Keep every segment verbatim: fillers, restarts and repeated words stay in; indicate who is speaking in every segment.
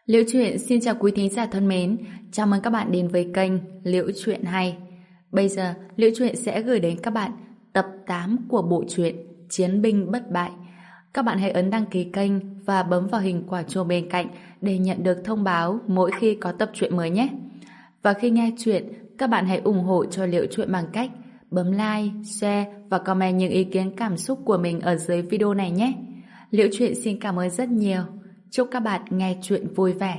Speaker 1: Liễu Chuyện xin chào quý thính giả thân mến, chào mừng các bạn đến với kênh Liễu Chuyện Hay. Bây giờ, Liễu Chuyện sẽ gửi đến các bạn tập tám của bộ truyện Chiến binh bất bại. Các bạn hãy ấn đăng ký kênh và bấm vào hình quả chuông bên cạnh để nhận được thông báo mỗi khi có tập truyện mới nhé. Và khi nghe chuyện, các bạn hãy ủng hộ cho Liễu Chuyện bằng cách bấm like, share và comment những ý kiến cảm xúc của mình ở dưới video này nhé. Liễu Chuyện xin cảm ơn rất nhiều. Chúc các bạn nghe chuyện vui vẻ.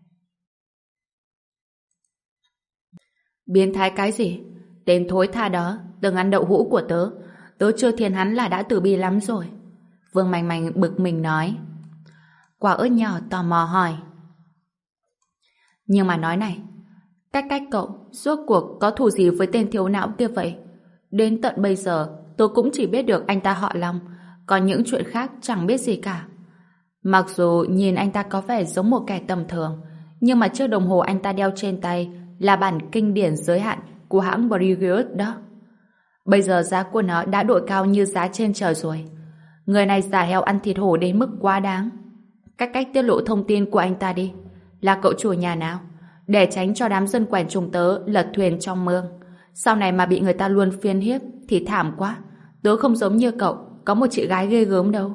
Speaker 1: Biến thái cái gì? Tên thối tha đó từng ăn đậu hũ của tớ. Tớ chưa thiên hắn là đã từ bi lắm rồi. Vương Manh Manh bực mình nói. Quả ớt nhỏ tò mò hỏi. Nhưng mà nói này, cách cách cậu rốt cuộc có thù gì với tên thiếu não kia vậy? Đến tận bây giờ tôi cũng chỉ biết được anh ta họ Long, còn những chuyện khác chẳng biết gì cả. Mặc dù nhìn anh ta có vẻ giống một kẻ tầm thường, nhưng mà chiếc đồng hồ anh ta đeo trên tay là bản kinh điển giới hạn của hãng Breguet đó. Bây giờ giá của nó đã đội cao như giá trên trời rồi. Người này giả heo ăn thịt hổ đến mức quá đáng. Cách cách tiết lộ thông tin của anh ta đi. Là cậu chủ nhà nào? Để tránh cho đám dân quèn chúng tớ lật thuyền trong mương. Sau này mà bị người ta luôn phiên hiếp thì thảm quá. Tớ không giống như cậu, có một chị gái ghê gớm đâu.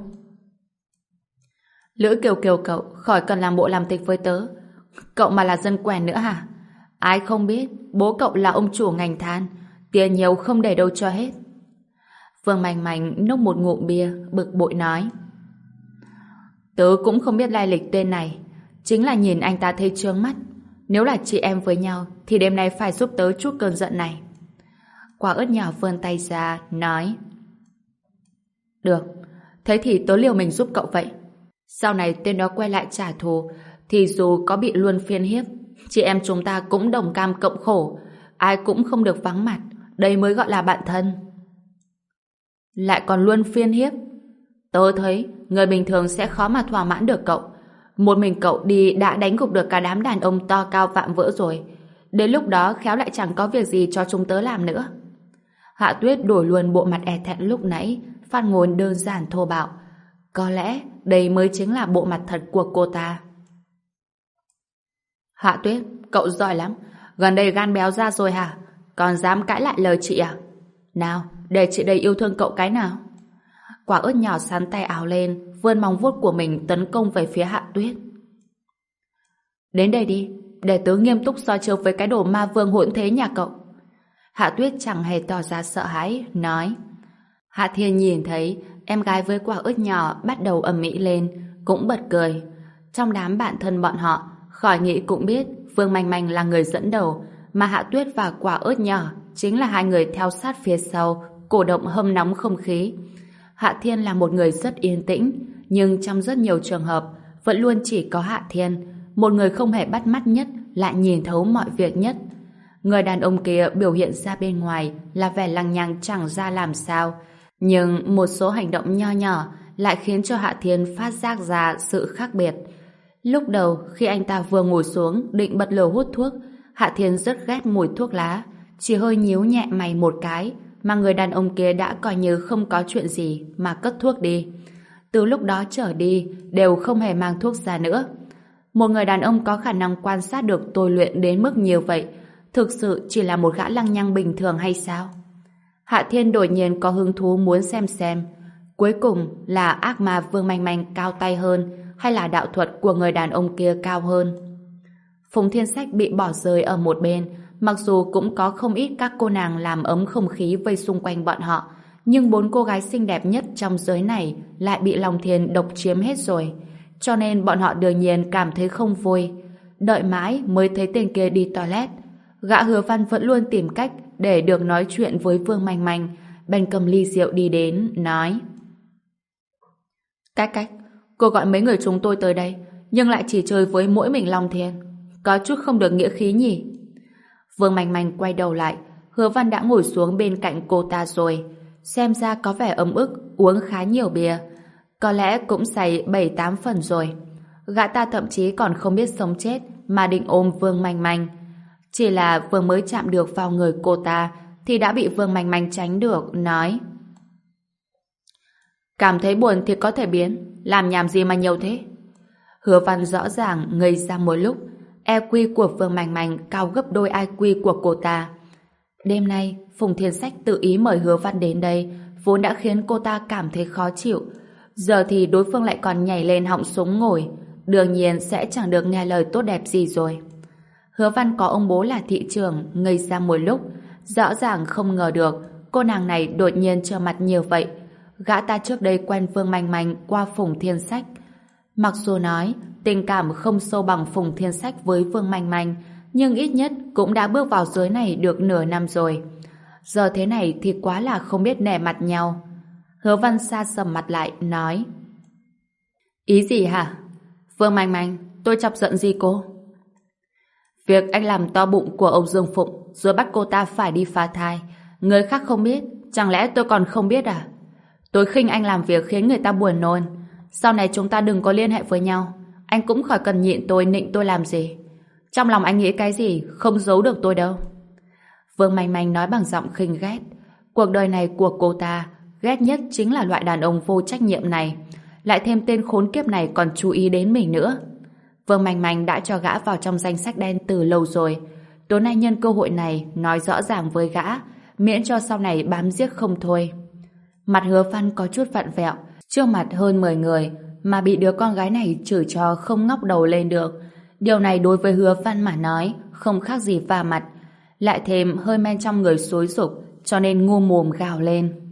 Speaker 1: Lữ Kiều Kiều cậu khỏi cần làm bộ làm tịch với tớ. Cậu mà là dân quèn nữa hả? Ai không biết bố cậu là ông chủ ngành than, tiền nhiều không để đâu cho hết. Vương Manh Manh nốc một ngụm bia, bực bội nói. Tớ cũng không biết lai lịch tên này, chính là nhìn anh ta thấy chướng mắt. Nếu là chị em với nhau thì đêm nay phải giúp tớ chút cơn giận này. Quả ớt nhỏ vươn tay ra nói. Được, thế thì tớ liều mình giúp cậu vậy. Sau này tên đó quay lại trả thù thì dù có bị luôn phiên hiếp, chị em chúng ta cũng đồng cam cộng khổ, ai cũng không được vắng mặt. Đây mới gọi là bạn thân. Lại còn luôn phiên hiếp. Tớ thấy người bình thường sẽ khó mà thỏa mãn được cậu. Một mình cậu đi đã đánh gục được cả đám đàn ông to cao vạm vỡ rồi. Đến lúc đó khéo lại chẳng có việc gì cho chúng tớ làm nữa. Hạ Tuyết đổi luôn bộ mặt e thẹn lúc nãy, phát ngôn đơn giản thô bạo. Có lẽ đây mới chính là bộ mặt thật của cô ta. Hạ Tuyết, cậu giỏi lắm. Gần đây gan béo ra rồi hả? Còn dám cãi lại lời chị à? Nào, để chị đây yêu thương cậu cái nào. Quả ớt nhỏ sắn tay áo lên, vươn móng vuốt của mình tấn công về phía Hạ Tuyết. Đến đây đi, để tớ nghiêm túc soi chiếu với cái đồ ma vương hỗn thế nhà cậu. Hạ Tuyết chẳng hề tỏ ra sợ hãi, nói. Hạ Thiên nhìn thấy em gái với quả ớt nhỏ bắt đầu ầm ĩ lên, cũng bật cười. Trong đám bạn thân bọn họ, khỏi nghĩ cũng biết Vương Manh Manh là người dẫn đầu, mà Hạ Tuyết và quả ớt nhỏ chính là hai người theo sát phía sau, cổ động hâm nóng không khí. Hạ Thiên là một người rất yên tĩnh, nhưng trong rất nhiều trường hợp vẫn luôn chỉ có Hạ Thiên, một người không hề bắt mắt nhất, lại nhìn thấu mọi việc nhất. Người đàn ông kia biểu hiện ra bên ngoài là vẻ lăng nhăng chẳng ra làm sao, nhưng một số hành động nho nhỏ lại khiến cho Hạ Thiên phát giác ra sự khác biệt. Lúc đầu khi anh ta vừa ngồi xuống định bật lửa hút thuốc, Hạ Thiên rất ghét mùi thuốc lá, chỉ hơi nhíu nhẹ mày một cái mà người đàn ông kia đã coi như không có chuyện gì mà cất thuốc đi. Từ lúc đó trở đi đều không hề mang thuốc ra nữa. Một người đàn ông có khả năng quan sát được tôi luyện đến mức nhiều vậy thực sự chỉ là một gã lăng nhăng bình thường hay sao? Hạ Thiên đột nhiên có hứng thú muốn xem xem cuối cùng là ác ma Vương Manh Manh cao tay hơn hay là đạo thuật của người đàn ông kia cao hơn. Phùng Thiên Sách bị bỏ rơi ở một bên, mặc dù cũng có không ít các cô nàng làm ấm không khí vây xung quanh bọn họ, nhưng bốn cô gái xinh đẹp nhất trong giới này lại bị Long Thiên độc chiếm hết rồi, cho nên bọn họ đương nhiên cảm thấy không vui. Đợi mãi mới thấy tên kia đi toilet. Gã Hứa Văn vẫn luôn tìm cách để được nói chuyện với Vương Manh Manh, bèn cầm ly rượu đi đến, nói. Cách cách, cô gọi mấy người chúng tôi tới đây, nhưng lại chỉ chơi với mỗi mình Long Thiên. Có chút không được nghĩa khí nhỉ? Vương Manh Manh quay đầu lại, Hứa Văn đã ngồi xuống bên cạnh cô ta rồi. Xem ra có vẻ ấm ức, uống khá nhiều bia. Có lẽ cũng say bảy tám phần rồi. Gã ta thậm chí còn không biết sống chết mà định ôm Vương Manh Manh. Chỉ là vừa mới chạm được vào người cô ta thì đã bị Vương Manh Manh tránh được, nói. Cảm thấy buồn thì có thể biến, làm nhảm gì mà nhiều thế? Hứa Văn rõ ràng ngây ra một lúc. e quy của Vương Manh Manh cao gấp đôi i kiu của cô ta. Đêm nay, Phùng Thiên Sách tự ý mời Hứa Văn đến đây, vốn đã khiến cô ta cảm thấy khó chịu. Giờ thì đối phương lại còn nhảy lên họng súng ngồi, đương nhiên sẽ chẳng được nghe lời tốt đẹp gì rồi. Hứa Văn có ông bố là thị trưởng, ngây ra một lúc, rõ ràng không ngờ được cô nàng này đột nhiên trở mặt nhiều vậy. Gã ta trước đây quen Vương Manh Manh qua Phùng Thiên Sách. Mặc dù nói tình cảm không sâu bằng Phùng Thiên Sách với Vương Manh Manh, nhưng ít nhất cũng đã bước vào giới này được nửa năm rồi. Giờ thế này thì quá là không biết nể mặt nhau. Hứa Văn sa sầm mặt lại, nói: Ý gì hả? Vương Manh Manh, tôi chọc giận gì cô? Việc anh làm to bụng của ông Dương Phụng rồi bắt cô ta phải đi phá thai, người khác không biết, chẳng lẽ tôi còn không biết à? Tôi khinh anh làm việc khiến người ta buồn nôn. Sau này chúng ta đừng có liên hệ với nhau. Anh cũng khỏi cần nhịn tôi, nịnh tôi làm gì. Trong lòng anh nghĩ cái gì không giấu được tôi đâu. Vương Manh Manh nói bằng giọng khinh ghét. Cuộc đời này của cô ta ghét nhất chính là loại đàn ông vô trách nhiệm này. Lại thêm tên khốn kiếp này còn chú ý đến mình nữa. Vương Manh Manh đã cho gã vào trong danh sách đen từ lâu rồi. Tối nay nhân cơ hội này nói rõ ràng với gã, miễn cho sau này bám giết không thôi. Mặt Hứa Văn có chút vặn vẹo, trước mặt hơn mười người mà bị đứa con gái này chửi cho không ngóc đầu lên được. Điều này đối với Hứa Văn mà nói không khác gì va mặt. Lại thêm hơi men trong người xối rục, cho nên ngu mồm gào lên: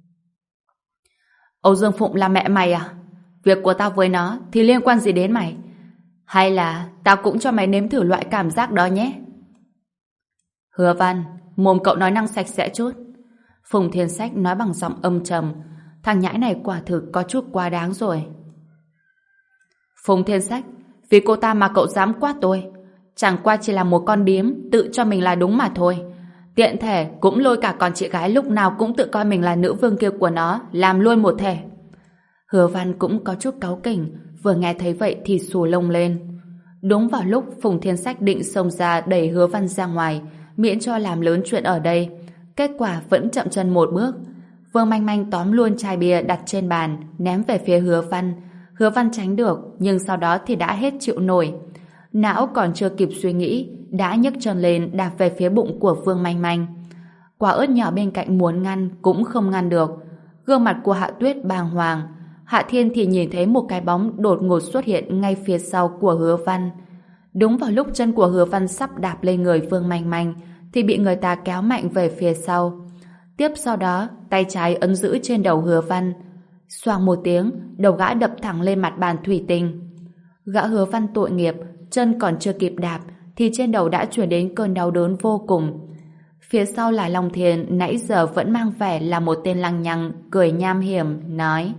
Speaker 1: Âu Dương Phụng là mẹ mày à? Việc của tao với nó thì liên quan gì đến mày? Hay là tao cũng cho mày nếm thử loại cảm giác đó nhé? Hứa Văn, mồm cậu nói năng sạch sẽ chút. Phùng Thiên Sách nói bằng giọng âm trầm. Thằng nhãi này quả thực có chút quá đáng rồi. Phùng Thiên Sách, vì cô ta mà cậu dám quát tôi? Chẳng qua chỉ là một con điếm tự cho mình là đúng mà thôi. Tiện thể cũng lôi cả con chị gái lúc nào cũng tự coi mình là nữ vương kia của nó làm luôn một thể. Hứa Văn cũng có chút cáu kỉnh, vừa nghe thấy vậy thì xù lông lên. Đúng vào lúc Phùng Thiên Sách định xông ra đẩy Hứa Văn ra ngoài, miễn cho làm lớn chuyện ở đây. Kết quả vẫn chậm chân một bước. Vương Manh Manh tóm luôn chai bia đặt trên bàn, ném về phía Hứa Văn. Hứa Văn tránh được, nhưng sau đó thì đã hết chịu nổi. Não còn chưa kịp suy nghĩ, đã nhấc chân lên đạp về phía bụng của Vương Manh Manh. Quả ớt nhỏ bên cạnh muốn ngăn cũng không ngăn được. Gương mặt của Hạ Tuyết bàng hoàng. Hạ Thiên thì nhìn thấy một cái bóng đột ngột xuất hiện ngay phía sau của Hứa Văn. Đúng vào lúc chân của Hứa Văn sắp đạp lên người Vương Manh Manh thì bị người ta kéo mạnh về phía sau. Tiếp sau đó, tay trái ấn giữ trên đầu Hứa Văn. Xoàng một tiếng, đầu gã đập thẳng lên mặt bàn thủy tinh. Gã Hứa Văn tội nghiệp, chân còn chưa kịp đạp thì trên đầu đã chuyển đến cơn đau đớn vô cùng. Phía sau là Long Thiền nãy giờ vẫn mang vẻ là một tên lăng nhăng, cười nham hiểm, nói: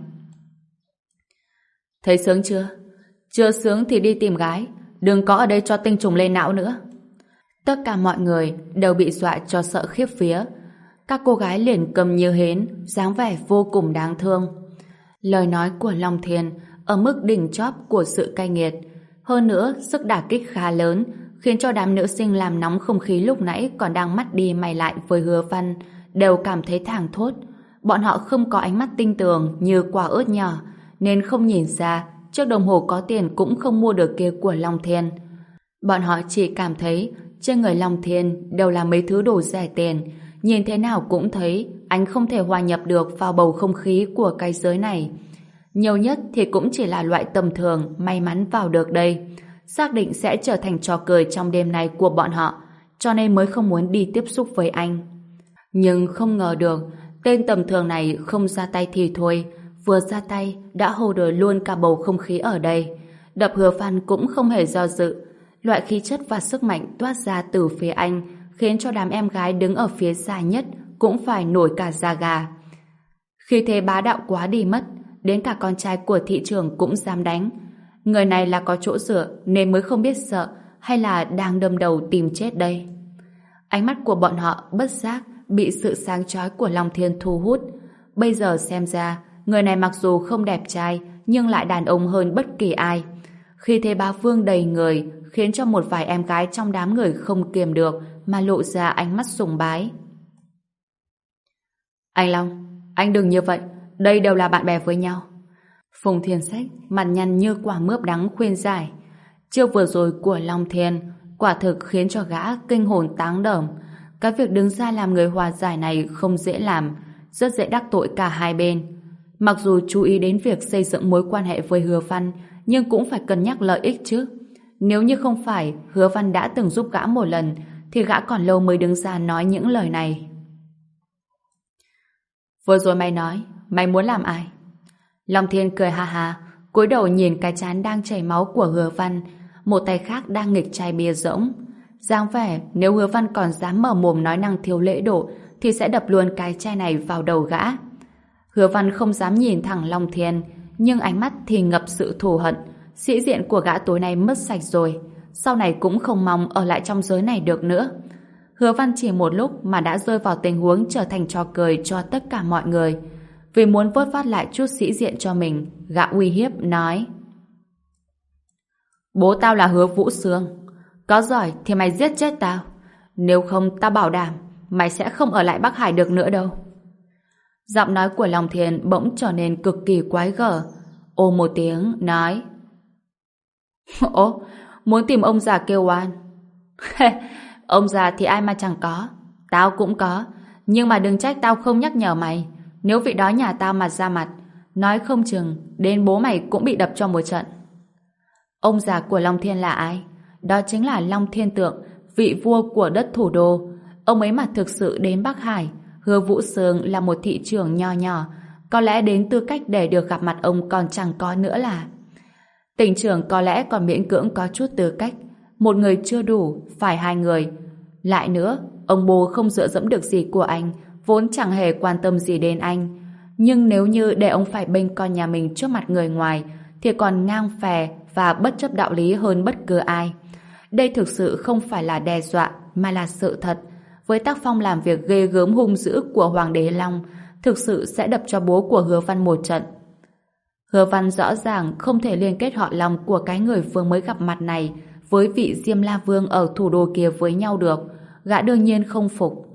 Speaker 1: Thấy sướng chưa? Chưa sướng thì đi tìm gái, đừng có ở đây cho tinh trùng lên não nữa. Tất cả mọi người đều bị dọa cho sợ khiếp vía. Các cô gái liền cầm như hến, dáng vẻ vô cùng đáng thương. Lời nói của Long Thiên ở mức đỉnh chóp của sự cay nghiệt. Hơn nữa, sức đả kích khá lớn, khiến cho đám nữ sinh làm nóng không khí lúc nãy còn đang mắt đi mày lại với Hứa Văn, đều cảm thấy thảng thốt. Bọn họ không có ánh mắt tinh tường như quả ớt nhỏ, nên không nhìn ra chiếc đồng hồ có tiền cũng không mua được kia của Long Thiên. Bọn họ chỉ cảm thấy trên người Long Thiên đều là mấy thứ đồ rẻ tiền, nhìn thế nào cũng thấy anh không thể hòa nhập được vào bầu không khí của cái giới này. Nhiều nhất thì cũng chỉ là loại tầm thường may mắn vào được đây, xác định sẽ trở thành trò cười trong đêm nay của bọn họ, cho nên mới không muốn đi tiếp xúc với anh. Nhưng không ngờ được, tên tầm thường này không ra tay thì thôi, vừa ra tay đã hô đời luôn cả bầu không khí ở đây. Đập Hứa Văn cũng không hề do dự. Loại khí chất và sức mạnh toát ra từ phía anh khiến cho đám em gái đứng ở phía xa nhất cũng phải nổi cả da gà. Khi thế bá đạo quá đi mất, đến cả con trai của thị trưởng cũng dám đánh. Người này là có chỗ dựa nên mới không biết sợ, hay là đang đâm đầu tìm chết đây? Ánh mắt của bọn họ bất giác bị sự sáng chói của Long Thiên thu hút. Bây giờ xem ra, người này mặc dù không đẹp trai nhưng lại đàn ông hơn bất kỳ ai. Khi thế bá vương đầy người khiến cho một vài em gái trong đám người không kiềm được mà lộ ra ánh mắt sùng bái. Anh Long, anh đừng như vậy, đây đều là bạn bè với nhau. Phùng Thiên Sách mặt nhăn như quả mướp đắng khuyên giải. Chiêu vừa rồi của Long Thiên quả thực khiến cho gã kinh hồn táng đởm. Cái việc đứng ra làm người hòa giải này không dễ làm, rất dễ đắc tội cả hai bên. Mặc dù chú ý đến việc xây dựng mối quan hệ với Hứa Văn, nhưng cũng phải cân nhắc lợi ích chứ. Nếu như không phải Hứa Văn đã từng giúp gã một lần, thì gã còn lâu mới đứng ra nói những lời này. Vừa rồi mày nói, mày muốn làm ai? Long Thiên cười ha ha, cúi đầu nhìn cái trán đang chảy máu của Hứa Văn, một tay khác đang nghịch chai bia rỗng. Dáng vẻ nếu Hứa Văn còn dám mở mồm nói năng thiếu lễ độ thì sẽ đập luôn cái chai này vào đầu gã. Hứa Văn không dám nhìn thẳng Long Thiên, nhưng ánh mắt thì ngập sự thù hận. Sĩ diện của gã tối nay mất sạch rồi, sau này cũng không mong ở lại trong giới này được nữa. Hứa Văn chỉ một lúc mà đã rơi vào tình huống trở thành trò cười cho tất cả mọi người. Vì muốn vớt vát lại chút sĩ diện cho mình, gã uy hiếp nói: Bố tao là Hứa Vũ Sương, có giỏi thì mày giết chết tao, nếu không tao bảo đảm mày sẽ không ở lại Bắc Hải được nữa đâu. Giọng nói của Long Thiên bỗng trở nên cực kỳ quái gở. Ô một tiếng nói: Ồ, muốn tìm ông già kêu oan? Ông già thì ai mà chẳng có, tao cũng có, nhưng mà đừng trách tao không nhắc nhở mày. Nếu vị đó nhà tao mà ra mặt, nói không chừng đến bố mày cũng bị đập cho một trận. Ông già của Long Thiên là ai? Đó chính là Long Thiên Tượng, vị vua của đất thủ đô. Ông ấy mà thực sự đến Bắc Hải, Hứa Vũ Sương là một thị trưởng nho nhỏ, có lẽ đến tư cách để được gặp mặt ông còn chẳng có nữa là. Tỉnh trưởng có lẽ còn miễn cưỡng có chút tư cách, một người chưa đủ, phải hai người. Lại nữa, ông bố không dựa dẫm được gì của anh, vốn chẳng hề quan tâm gì đến anh. Nhưng nếu như để ông phải bênh con nhà mình trước mặt người ngoài, thì còn ngang phè và bất chấp đạo lý hơn bất cứ ai. Đây thực sự không phải là đe dọa, mà là sự thật. Với tác phong làm việc ghê gớm hung dữ của Hoàng đế Long, thực sự sẽ đập cho bố của Hứa Văn một trận. Hứa Văn rõ ràng không thể liên kết họ Long của cái người vừa mới gặp mặt này với vị Diêm La Vương ở thủ đô kia với nhau được. Gã đương nhiên không phục.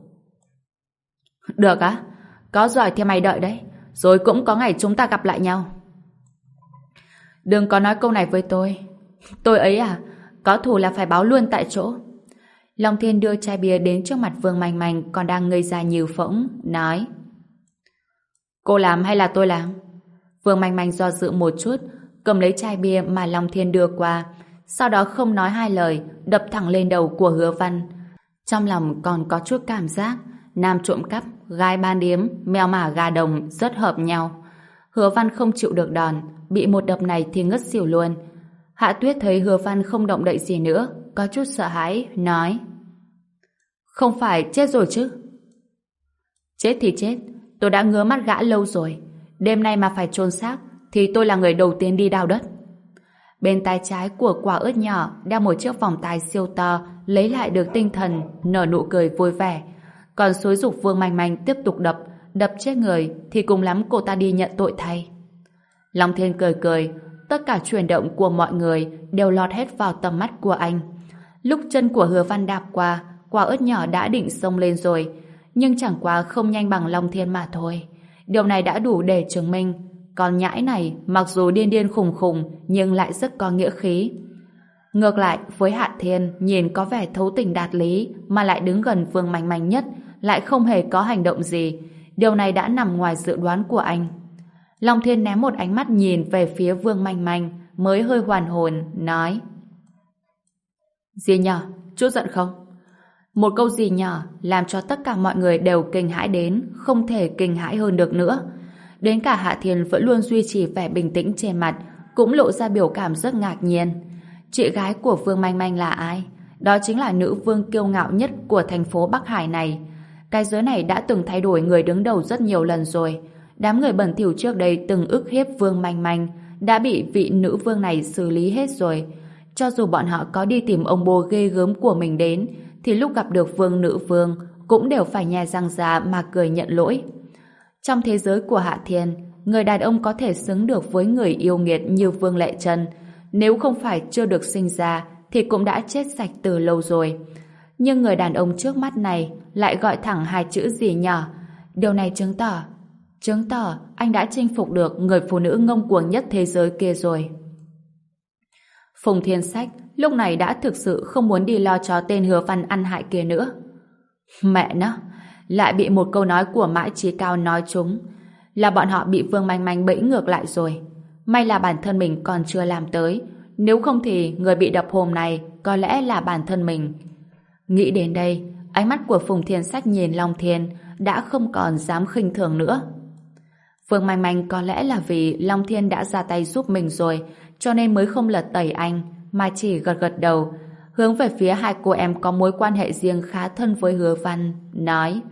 Speaker 1: Được á, có giỏi thì mày đợi đấy, rồi cũng có ngày chúng ta gặp lại nhau. Đừng có nói câu này với tôi. Tôi ấy à, có thù là phải báo luôn tại chỗ. Long Thiên đưa chai bia đến trước mặt Vương Manh Manh còn đang ngây ra như phỗng, nói: Cô làm hay là tôi làm? Vương Manh Manh do dự một chút, cầm lấy chai bia mà Long Thiên đưa qua, sau đó không nói hai lời, đập thẳng lên đầu của Hứa Văn. Trong lòng còn có chút cảm giác nam trộm cắp, gái ban điếm, mèo mả gà đồng rất hợp nhau. Hứa Văn không chịu được đòn, bị một đập này thì ngất xỉu luôn. Hạ Tuyết thấy Hứa Văn không động đậy gì nữa, có chút sợ hãi, nói: Không phải chết rồi chứ? Chết thì chết, tôi đã ngứa mắt gã lâu rồi. Đêm nay mà phải chôn xác thì tôi là người đầu tiên đi đào đất. Bên tay trái của Quả Ớt nhỏ đeo một chiếc vòng tai siêu to, lấy lại được tinh thần, nở nụ cười vui vẻ. Còn xúi giục Vương Manh Manh tiếp tục đập, đập chết người thì cùng lắm cô ta đi nhận tội thay. Long Thiên cười cười, tất cả chuyển động của mọi người đều lọt hết vào tầm mắt của anh. Lúc chân của Hứa Văn đạp qua, Quả Ớt nhỏ đã định xông lên rồi, nhưng chẳng qua không nhanh bằng Long Thiên mà thôi. Điều này đã đủ để chứng minh con nhãi này mặc dù điên điên khùng khùng nhưng lại rất có nghĩa khí. Ngược lại với Hạ Thiên, nhìn có vẻ thấu tình đạt lý mà lại đứng gần Vương Manh Manh nhất, lại không hề có hành động gì. Điều này đã nằm ngoài dự đoán của anh. Long Thiên ném một ánh mắt nhìn về phía Vương Manh Manh, mới hơi hoàn hồn, nói: Gì nhỏ, chút giận không? Một câu gì nhỏ làm cho tất cả mọi người đều kinh hãi đến, không thể kinh hãi hơn được nữa. Đến cả Hạ Thiên vẫn luôn duy trì vẻ bình tĩnh trên mặt, cũng lộ ra biểu cảm rất ngạc nhiên. Chị gái của Vương Manh Manh là ai? Đó chính là nữ vương kiêu ngạo nhất của thành phố Bắc Hải này. Cái giới này đã từng thay đổi người đứng đầu rất nhiều lần rồi. Đám người bẩn thỉu trước đây từng ức hiếp Vương Manh Manh đã bị vị nữ vương này xử lý hết rồi. Cho dù bọn họ có đi tìm ông bố ghê gớm của mình đến, thì lúc gặp được vương nữ vương cũng đều phải nhe răng ra mà cười nhận lỗi. Trong thế giới của Hạ Thiên, người đàn ông có thể xứng được với người yêu nghiệt như Vương Lệ Trân, nếu không phải chưa được sinh ra thì cũng đã chết sạch từ lâu rồi. Nhưng người đàn ông trước mắt này lại gọi thẳng hai chữ gì nhỏ. Điều này chứng tỏ Chứng tỏ anh đã chinh phục được người phụ nữ ngông cuồng nhất thế giới kia rồi. Phùng Thiên Sách lúc này đã thực sự không muốn đi lo cho tên Hứa Văn ăn hại kia nữa. Mẹ nó, lại bị một câu nói của Mã Chí Cao nói trúng, là bọn họ bị Vương Manh Manh bẫy ngược lại rồi. May là bản thân mình còn chưa làm tới, nếu không thì người bị đập hôm nay có lẽ là bản thân mình. Nghĩ đến đây, ánh mắt của Phùng Thiên Sách nhìn Long Thiên đã không còn dám khinh thường nữa. Vương Manh Manh có lẽ là vì Long Thiên đã ra tay giúp mình rồi, cho nên mới không lật tẩy anh, mà chỉ gật gật đầu, hướng về phía hai cô em có mối quan hệ riêng khá thân với Hứa Văn, nói: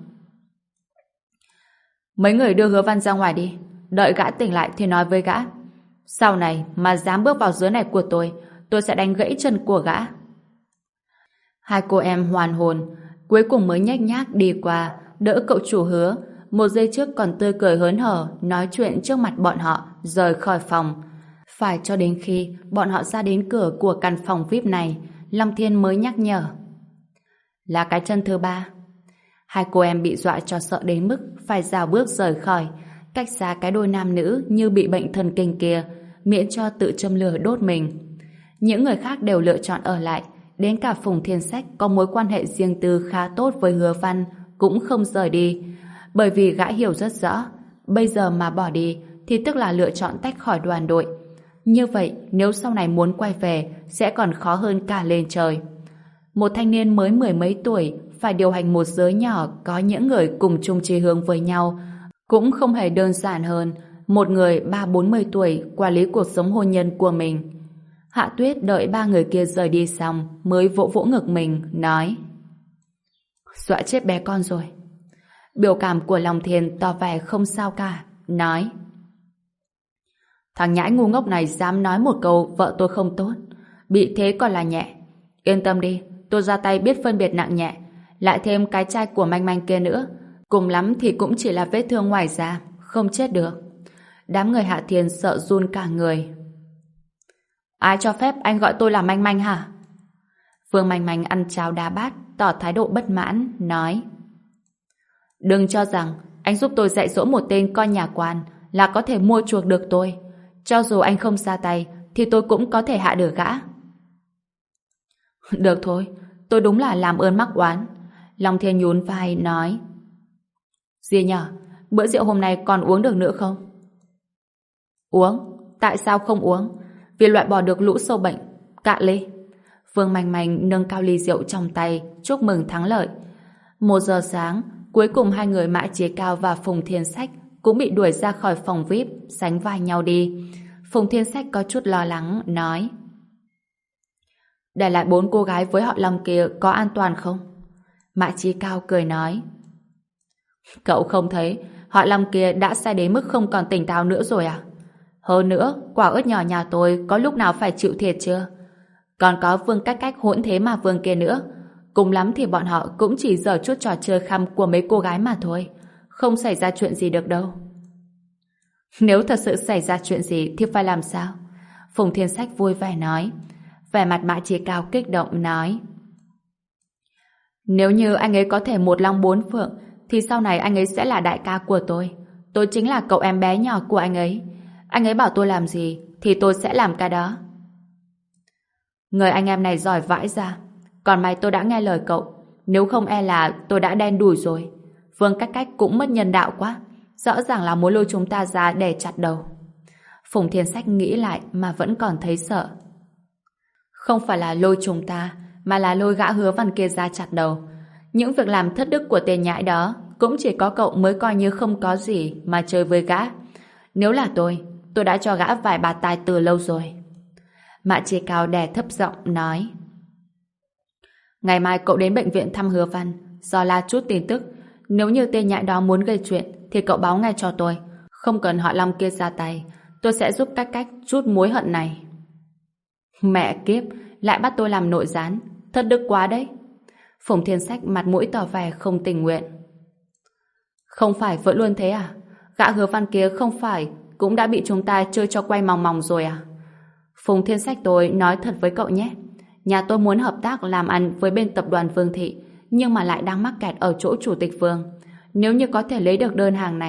Speaker 1: mấy người đưa Hứa Văn ra ngoài đi, đợi gã tỉnh lại thì nói với gã. Sau này mà dám bước vào dưới này của tôi, tôi sẽ đánh gãy chân của gã. Hai cô em hoàn hồn, cuối cùng mới nhếch nhác đi qua, đỡ cậu chủ Hứa, một giây trước còn tươi cười hớn hở nói chuyện trước mặt bọn họ, rời khỏi phòng. Phải cho đến khi bọn họ ra đến cửa của căn phòng vi ai pi này, Long Thiên mới nhắc nhở: là cái chân thứ ba. Hai cô em bị dọa cho sợ đến mức phải rào bước rời khỏi, cách xa cái đôi nam nữ như bị bệnh thần kinh kia, miễn cho tự châm lửa đốt mình. Những người khác đều lựa chọn ở lại, đến cả Phùng Thiên Sách có mối quan hệ riêng tư khá tốt với Hứa Văn cũng không rời đi, bởi vì gã hiểu rất rõ, bây giờ mà bỏ đi thì tức là lựa chọn tách khỏi đoàn đội. Như vậy, nếu sau này muốn quay về sẽ còn khó hơn cả lên trời. Một thanh niên mới mười mấy tuổi phải điều hành một giới nhỏ có những người cùng chung chí hướng với nhau cũng không hề đơn giản hơn một người ba bốn mươi tuổi quản lý cuộc sống hôn nhân của mình. Hạ Tuyết đợi ba người kia rời đi xong mới vỗ vỗ ngực mình, nói: dọa chết bé con rồi. Biểu cảm của Long Thiên tỏ vẻ không sao cả, nói: thằng nhãi ngu ngốc này dám nói một câu vợ tôi không tốt, bị thế còn là nhẹ. Yên tâm đi, tôi ra tay biết phân biệt nặng nhẹ, lại thêm cái trai của Manh Manh kia nữa, cùng lắm thì cũng chỉ là vết thương ngoài da, không chết được. Đám người Hạ Thiên sợ run cả người. Ai cho phép anh gọi tôi là Manh Manh hả? Vương Manh Manh ăn cháo đá bát, tỏ thái độ bất mãn, nói: đừng cho rằng anh giúp tôi dạy dỗ một tên con nhà quan là có thể mua chuộc được tôi. Cho dù anh không ra tay thì tôi cũng có thể hạ được gã. Được thôi, tôi đúng là làm ơn mắc oán. Long Thiên nhún vai nói: Dì nhờ, bữa rượu hôm nay còn uống được nữa không? Uống? Tại sao không uống? Vì loại bỏ được lũ sâu bệnh. Cạn ly. Vương Manh Manh nâng cao ly rượu trong tay, chúc mừng thắng lợi. Một giờ sáng, cuối cùng hai người Mã Chí Cao và Phùng Thiên Sách cũng bị đuổi ra khỏi phòng vi ai pi, sánh vai nhau đi. Phùng Thiên Sách có chút lo lắng, nói: để lại bốn cô gái với họ Long kia có an toàn không? Mã Chí Cao cười nói: cậu không thấy họ Long kia đã say đến mức không còn tỉnh táo nữa rồi à? Hơn nữa, quả ớt nhỏ nhà tôi có lúc nào phải chịu thiệt chưa? Còn có Vương Cách Cách hỗn thế mà Vương kia nữa. Cùng lắm thì bọn họ cũng chỉ giở chút trò chơi khăm của mấy cô gái mà thôi. Không xảy ra chuyện gì được đâu. Nếu thật sự xảy ra chuyện gì thì phải làm sao? Phùng Thiên Sách vui vẻ nói. Vẻ mặt Mã Chí Cao kích động nói: nếu như anh ấy có thể một long bốn phượng thì sau này anh ấy sẽ là đại ca của tôi. Tôi chính là cậu em bé nhỏ của anh ấy. Anh ấy bảo tôi làm gì thì tôi sẽ làm cái đó. Người anh em này giỏi vãi ra. Còn may tôi đã nghe lời cậu. Nếu không e là tôi đã đen đủi rồi. Vương Cách Cách cũng mất nhân đạo quá. Rõ ràng là muốn lôi chúng ta ra để chặt đầu. Phùng Thiên Sách nghĩ lại mà vẫn còn thấy sợ. Không phải là lôi chúng ta, mà là lôi gã Hứa Văn kia ra chặt đầu. Những việc làm thất đức của tên nhãi đó cũng chỉ có cậu mới coi như không có gì mà chơi với gã. Nếu là tôi, tôi đã cho gã vài bạt tai từ lâu rồi. Mã Chí Cao đè thấp giọng nói: ngày mai cậu đến bệnh viện thăm Hứa Văn, dò la chút tin tức. Nếu như tên nhãi đó muốn gây chuyện thì cậu báo ngay cho tôi. Không cần họ Long kia ra tay, tôi sẽ giúp Cách Cách chút mối hận này. Mẹ kiếp, lại bắt tôi làm nội gián, thất đức quá đấy. Phùng Thiên Sách mặt mũi tỏ vẻ không tình nguyện. Không phải vẫn luôn thế à? Gã Hứa Văn kia không phải cũng đã bị chúng ta chơi cho quay mòng mòng rồi à? Phùng Thiên Sách, tôi nói thật với cậu nhé. Nhà tôi muốn hợp tác làm ăn với bên tập đoàn Vương Thị, nhưng mà lại đang mắc kẹt ở chỗ chủ tịch Vương. Nếu như có thể lấy được đơn hàng này,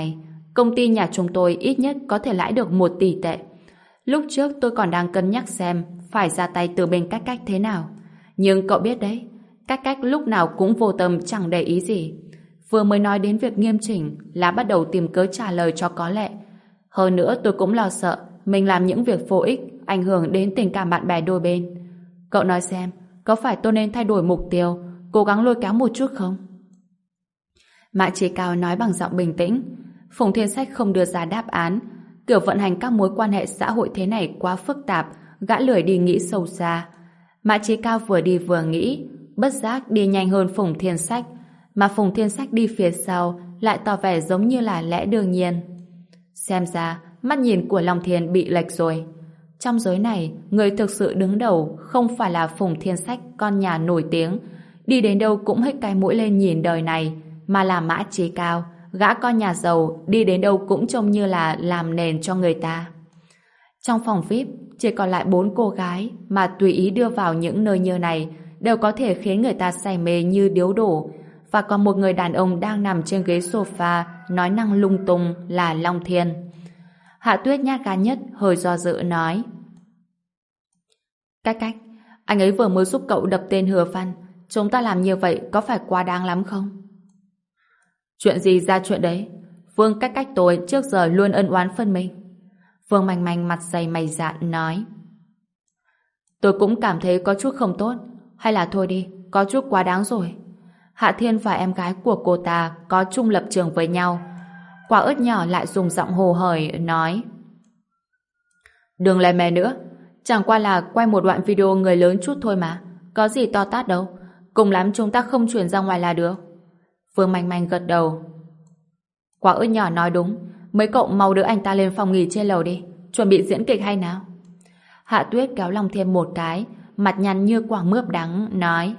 Speaker 1: công ty nhà chúng tôi ít nhất có thể lãi được một tỷ tệ. Lúc trước tôi còn đang cân nhắc xem phải ra tay từ bên Cách Cách thế nào. Nhưng cậu biết đấy, Cách Cách lúc nào cũng vô tâm chẳng để ý gì. Vừa mới nói đến việc nghiêm chỉnh là bắt đầu tìm cớ trả lời cho có lệ. Hơn nữa tôi cũng lo sợ mình làm những việc vô ích ảnh hưởng đến tình cảm bạn bè đôi bên. Cậu nói xem, có phải tôi nên thay đổi mục tiêu, cố gắng lôi kéo một chút không? Mã Chí Cao nói bằng giọng bình tĩnh. Phùng Thiên Sách không đưa ra đáp án. Kiểu vận hành các mối quan hệ xã hội thế này quá phức tạp, gã lười đi nghĩ sâu xa. Mã Chí Cao vừa đi vừa nghĩ, bất giác đi nhanh hơn Phùng Thiên Sách, mà Phùng Thiên Sách đi phía sau lại tỏ vẻ giống như là lẽ đương nhiên. Xem ra, mắt nhìn của Long Thiên bị lệch rồi. Trong giới này, người thực sự đứng đầu không phải là Phùng Thiên Sách, con nhà nổi tiếng, đi đến đâu cũng hết cái mũi lên nhìn đời này, mà là Mã Chí Cao, gã con nhà giàu, đi đến đâu cũng trông như là làm nền cho người ta. Trong phòng vi ai pi, chỉ còn lại bốn cô gái mà tùy ý đưa vào những nơi như này đều có thể khiến người ta say mê như điếu đổ, và còn một người đàn ông đang nằm trên ghế sofa nói năng lung tung là Long Thiên. Hạ Tuyết nhát gan nhất hơi do dự nói: Cách Cách, anh ấy vừa mới giúp cậu đập tên Hứa Văn, chúng ta làm như vậy có phải quá đáng lắm không? Chuyện gì ra chuyện đấy, Vương Cách Cách tôi trước giờ luôn ân oán phân minh. Vương Manh Manh mặt dày mày dạn nói: Tôi cũng cảm thấy có chút không tốt, hay là thôi đi, có chút quá đáng rồi. Hạ Thiên và em gái của cô ta có chung lập trường với nhau. Quả ớt nhỏ lại dùng giọng hồ hởi nói: Đừng lề mề nữa, chẳng qua là quay một đoạn video người lớn chút thôi mà, có gì to tát đâu, cùng lắm chúng ta không chuyển ra ngoài là được. Vương Manh Manh gật đầu. Quả ớt nhỏ nói đúng, mấy cậu mau đưa anh ta lên phòng nghỉ trên lầu đi, chuẩn bị diễn kịch hay nào. Hạ Tuyết kéo Long Thiên một cái, mặt nhăn như quả mướp đắng, nói: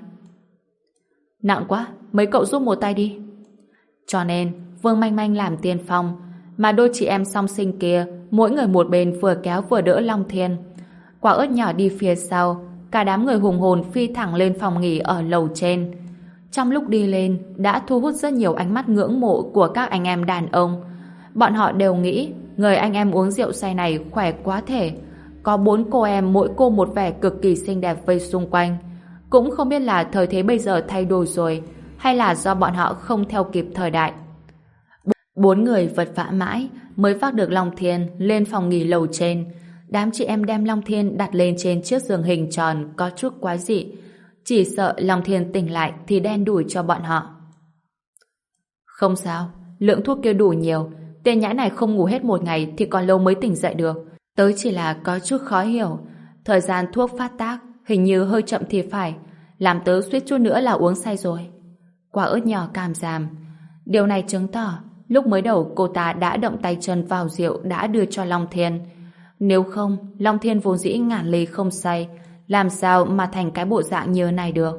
Speaker 1: Nặng quá, mấy cậu giúp một tay đi. Cho nên Vương Manh Manh làm tiên phong, mà đôi chị em song sinh kia mỗi người một bên vừa kéo vừa đỡ Long Thiên. Quả ớt nhỏ đi phía sau, cả đám người hùng hồn phi thẳng lên phòng nghỉ ở lầu trên. Trong lúc đi lên đã thu hút rất nhiều ánh mắt ngưỡng mộ của các anh em đàn ông. Bọn họ đều nghĩ người anh em uống rượu say này khỏe quá thể. Có bốn cô em mỗi cô một vẻ cực kỳ xinh đẹp vây xung quanh. Cũng không biết là thời thế bây giờ thay đổi rồi hay là do bọn họ không theo kịp thời đại. Bốn người vật vã mãi mới vác được Long Thiên lên phòng nghỉ lầu trên. Đám chị em đem Long Thiên đặt lên trên chiếc giường hình tròn có chút quái dị. Chỉ sợ Long Thiên tỉnh lại thì đen đủi cho bọn họ. Không sao, lượng thuốc kia đủ nhiều. Tên nhãi này không ngủ hết một ngày thì còn lâu mới tỉnh dậy được. Tới chỉ là có chút khó hiểu. Thời gian thuốc phát tác hình như hơi chậm thì phải. Làm tớ suýt chút nữa là uống say rồi. Quả ớt nhỏ cảm giảm. Điều này chứng tỏ lúc mới đầu cô ta đã động tay chân vào rượu đã đưa cho Long Thiên. Nếu không, Long Thiên vốn dĩ ngàn ly không say, làm sao mà thành cái bộ dạng như này được.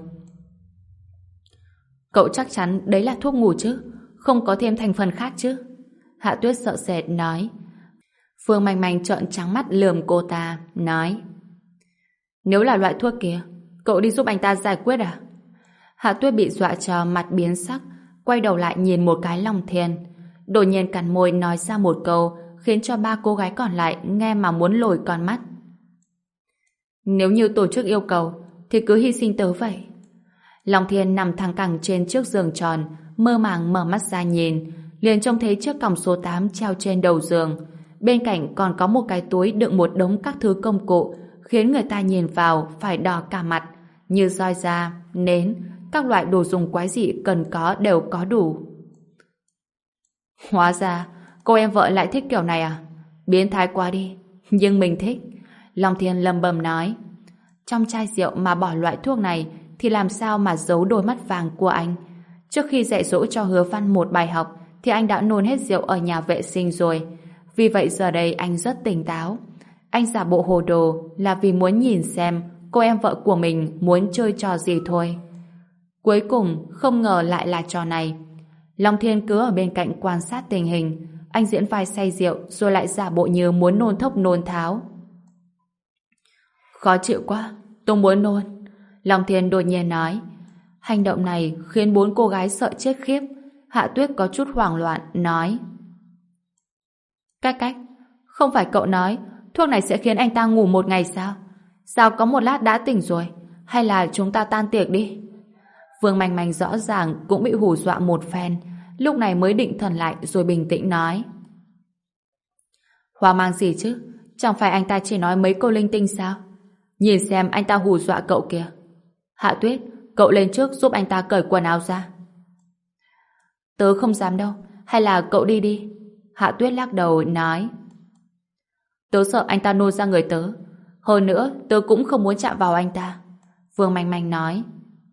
Speaker 1: Cậu chắc chắn đấy là thuốc ngủ chứ, không có thêm thành phần khác chứ? Hạ Tuyết sợ sệt nói. Phương Manh Manh trợn trắng mắt lườm cô ta, nói: Nếu là loại thuốc kia, cậu đi giúp anh ta giải quyết à? Hạ Tuyết bị dọa cho mặt biến sắc, quay đầu lại nhìn một cái Long Thiên. Đột nhiên cắn môi nói ra một câu khiến cho ba cô gái còn lại nghe mà muốn lồi con mắt. Nếu như tổ chức yêu cầu thì cứ hy sinh tớ vậy. Long Thiên nằm thẳng cẳng trên chiếc giường tròn, mơ màng mở mắt ra nhìn, liền trông thấy chiếc còng số tám treo trên đầu giường. Bên cạnh còn có một cái túi đựng một đống các thứ công cụ khiến người ta nhìn vào phải đỏ cả mặt, như roi da, nến, các loại đồ dùng quái dị cần có đều có đủ. Hóa ra cô em vợ lại thích kiểu này à? Biến thái quá đi, nhưng mình thích. Long Thiên lầm bầm nói. Trong chai rượu mà bỏ loại thuốc này thì làm sao mà giấu đôi mắt vàng của anh? Trước khi dạy dỗ cho Hứa Văn một bài học thì anh đã nôn hết rượu ở nhà vệ sinh rồi. Vì vậy giờ đây anh rất tỉnh táo. Anh giả bộ hồ đồ là vì muốn nhìn xem cô em vợ của mình muốn chơi trò gì thôi. Cuối cùng không ngờ lại là trò này. Long Thiên cứ ở bên cạnh quan sát tình hình. Anh diễn vai say rượu rồi lại giả bộ như muốn nôn thốc nôn tháo. Khó chịu quá, tôi muốn nôn. Long Thiên đột nhiên nói. Hành động này khiến bốn cô gái sợ chết khiếp. Hạ Tuyết có chút hoảng loạn nói. Cách cách, không phải cậu nói thuốc này sẽ khiến anh ta ngủ một ngày sao? Sao có một lát đã tỉnh rồi? Hay là chúng ta tan tiệc đi? Vương Manh Manh rõ ràng cũng bị hù dọa một phen, lúc này mới định thần lại rồi bình tĩnh nói. Hoang mang gì chứ? Chẳng phải anh ta chỉ nói mấy câu linh tinh sao? Nhìn xem anh ta hù dọa cậu kìa. Hạ Tuyết, cậu lên trước giúp anh ta cởi quần áo ra. Tớ không dám đâu, hay là cậu đi đi. Hạ Tuyết lắc đầu nói. Tớ sợ anh ta nôn ra người tớ. Hơn nữa, tớ cũng không muốn chạm vào anh ta. Vương Manh Manh nói.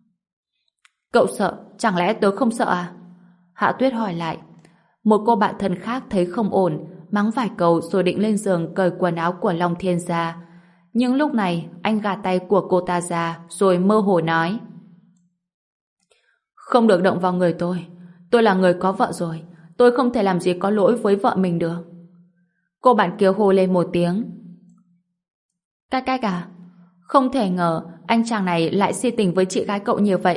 Speaker 1: Cậu sợ, chẳng lẽ tớ không sợ à? Hạ Tuyết hỏi lại. Một cô bạn thân khác thấy không ổn, mắng vài câu rồi định lên giường cởi quần áo của Long Thiên ra. Nhưng lúc này, anh gạt tay của cô ta ra rồi mơ hồ nói. Không được động vào người tôi. Tôi là người có vợ rồi. Tôi không thể làm gì có lỗi với vợ mình được. Cô bạn kia hô lên một tiếng. Cách cách à? Không thể ngờ anh chàng này lại si tình với chị gái cậu như vậy.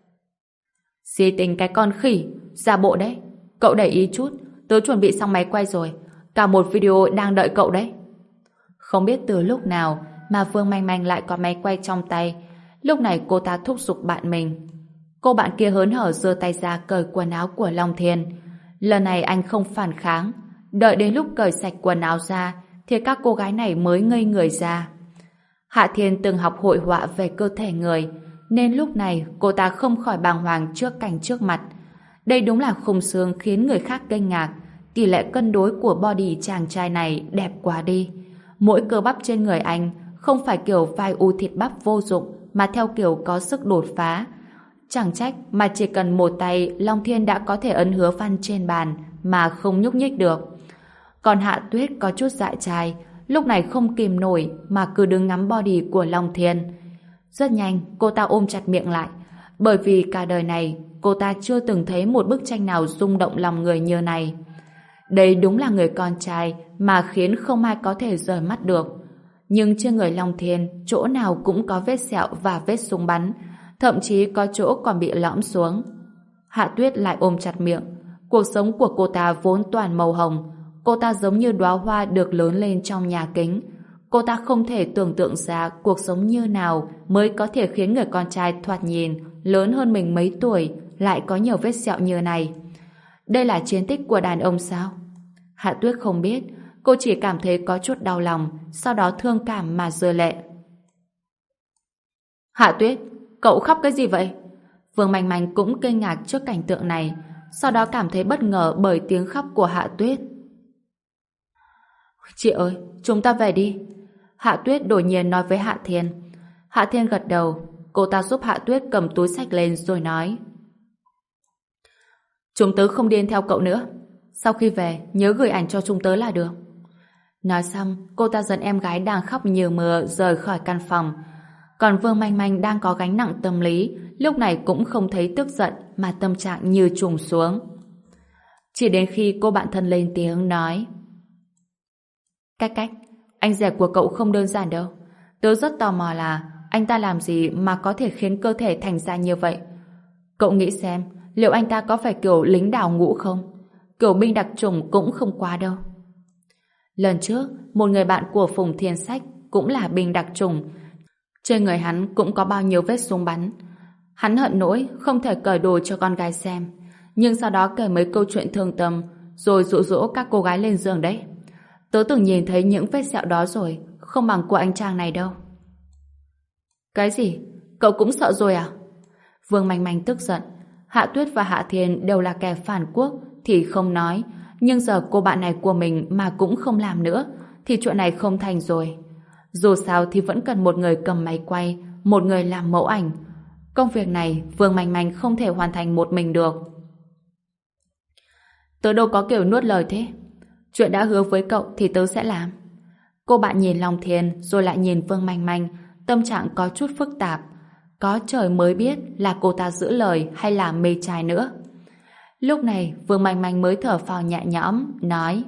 Speaker 1: Si tình cái con khỉ, giả bộ đấy. Cậu để ý chút, tớ chuẩn bị xong máy quay rồi. Cả một video đang đợi cậu đấy. Không biết từ lúc nào mà Vương Manh Manh lại có máy quay trong tay. Lúc này cô ta thúc giục bạn mình. Cô bạn kia hớn hở giơ tay ra cởi quần áo của Long Thiên. Lần này anh không phản kháng. Đợi đến lúc cởi sạch quần áo ra thì các cô gái này mới ngây người ra. Hạ Thiên từng học hội họa về cơ thể người, nên lúc này cô ta không khỏi bàng hoàng trước cảnh trước mặt. Đây đúng là khung xương khiến người khác kinh ngạc. Tỷ lệ cân đối của body chàng trai này đẹp quá đi. Mỗi cơ bắp trên người anh không phải kiểu vai u thịt bắp vô dụng, mà theo kiểu có sức đột phá. Chẳng trách mà chỉ cần một tay Long Thiên đã có thể ấn hứa văn trên bàn mà không nhúc nhích được. Còn Hạ Tuyết có chút dại trai, lúc này không kìm nổi mà cứ đứng ngắm body của Long Thiên. Rất nhanh cô ta ôm chặt miệng lại, bởi vì cả đời này cô ta chưa từng thấy một bức tranh nào rung động lòng người như này. Đây đúng là người con trai mà khiến không ai có thể rời mắt được. Nhưng trên người Long Thiên chỗ nào cũng có vết sẹo và vết súng bắn, thậm chí có chỗ còn bị lõm xuống. Hạ Tuyết lại ôm chặt miệng. Cuộc sống của cô ta vốn toàn màu hồng. Cô ta giống như đóa hoa được lớn lên trong nhà kính. Cô ta không thể tưởng tượng ra cuộc sống như nào mới có thể khiến người con trai thoạt nhìn lớn hơn mình mấy tuổi lại có nhiều vết sẹo như này. Đây là chiến tích của đàn ông sao? Hạ Tuyết không biết. Cô chỉ cảm thấy có chút đau lòng, sau đó thương cảm mà rơi lệ. Hạ Tuyết, cậu khóc cái gì vậy? Vương Manh Manh cũng kinh ngạc trước cảnh tượng này, sau đó cảm thấy bất ngờ bởi tiếng khóc của Hạ Tuyết. Chị ơi, chúng ta về đi. Hạ Tuyết đột nhiên nói với Hạ Thiên. Hạ Thiên gật đầu. Cô ta giúp Hạ Tuyết cầm túi xách lên rồi nói. Chúng tớ không điên theo cậu nữa. Sau khi về, nhớ gửi ảnh cho chúng tớ là được. Nói xong, cô ta dẫn em gái đang khóc như mưa rời khỏi căn phòng. Còn Vương Manh Manh đang có gánh nặng tâm lý, lúc này cũng không thấy tức giận mà tâm trạng như trùng xuống. Chỉ đến khi cô bạn thân lên tiếng nói. Cách cách, anh rể của cậu không đơn giản đâu. Tớ rất tò mò là anh ta làm gì mà có thể khiến cơ thể thành ra như vậy. Cậu nghĩ xem, liệu anh ta có phải kiểu lính đào ngũ không? Kiểu binh đặc chủng cũng không quá đâu. Lần trước, một người bạn của Phùng Thiên Sách cũng là binh đặc chủng. Trên người hắn cũng có bao nhiêu vết súng bắn. Hắn hận nỗi không thể cởi đồ cho con gái xem, nhưng sau đó kể mấy câu chuyện thương tâm rồi dụ dỗ các cô gái lên giường đấy. Tớ từng nhìn thấy những vết sẹo đó rồi, không bằng của anh chàng này đâu. Cái gì? Cậu cũng sợ rồi à? Vương Manh Manh tức giận. Hạ Tuyết và Hạ Thiên đều là kẻ phản quốc thì không nói, nhưng giờ cô bạn này của mình mà cũng không làm nữa thì chuyện này không thành rồi. Dù sao thì vẫn cần một người cầm máy quay, một người làm mẫu ảnh. Công việc này Vương Manh Manh không thể hoàn thành một mình được. Tớ đâu có kiểu nuốt lời thế. Chuyện đã hứa với cậu thì tớ sẽ làm. Cô bạn nhìn Long Thiên rồi lại nhìn Vương Manh Manh, tâm trạng có chút phức tạp. Có trời mới biết là cô ta giữ lời hay là mê trai nữa. Lúc này Vương Manh Manh mới thở phào nhẹ nhõm, nói.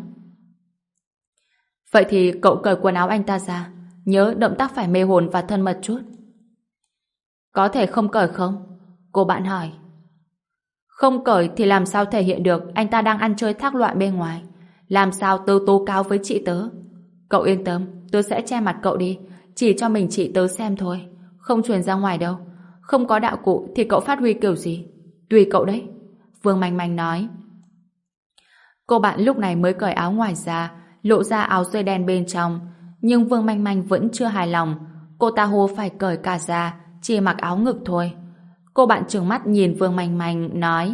Speaker 1: Vậy thì cậu cởi quần áo anh ta ra, nhớ động tác phải mê hồn và thân mật chút. Có thể không cởi không? Cô bạn hỏi. Không cởi thì làm sao thể hiện được anh ta đang ăn chơi thác loạn bên ngoài. Làm sao tớ tố cáo với chị tớ? Cậu yên tâm, tớ sẽ che mặt cậu đi, chỉ cho mình chị tớ xem thôi, không truyền ra ngoài đâu. Không có đạo cụ thì cậu phát huy kiểu gì? Tùy cậu đấy. Vương Manh Manh nói. Cô bạn lúc này mới cởi áo ngoài ra, lộ ra áo dây đen bên trong, nhưng Vương Manh Manh vẫn chưa hài lòng. Cô ta hô phải cởi cả ra, chỉ mặc áo ngực thôi. Cô bạn trừng mắt nhìn Vương Manh Manh nói: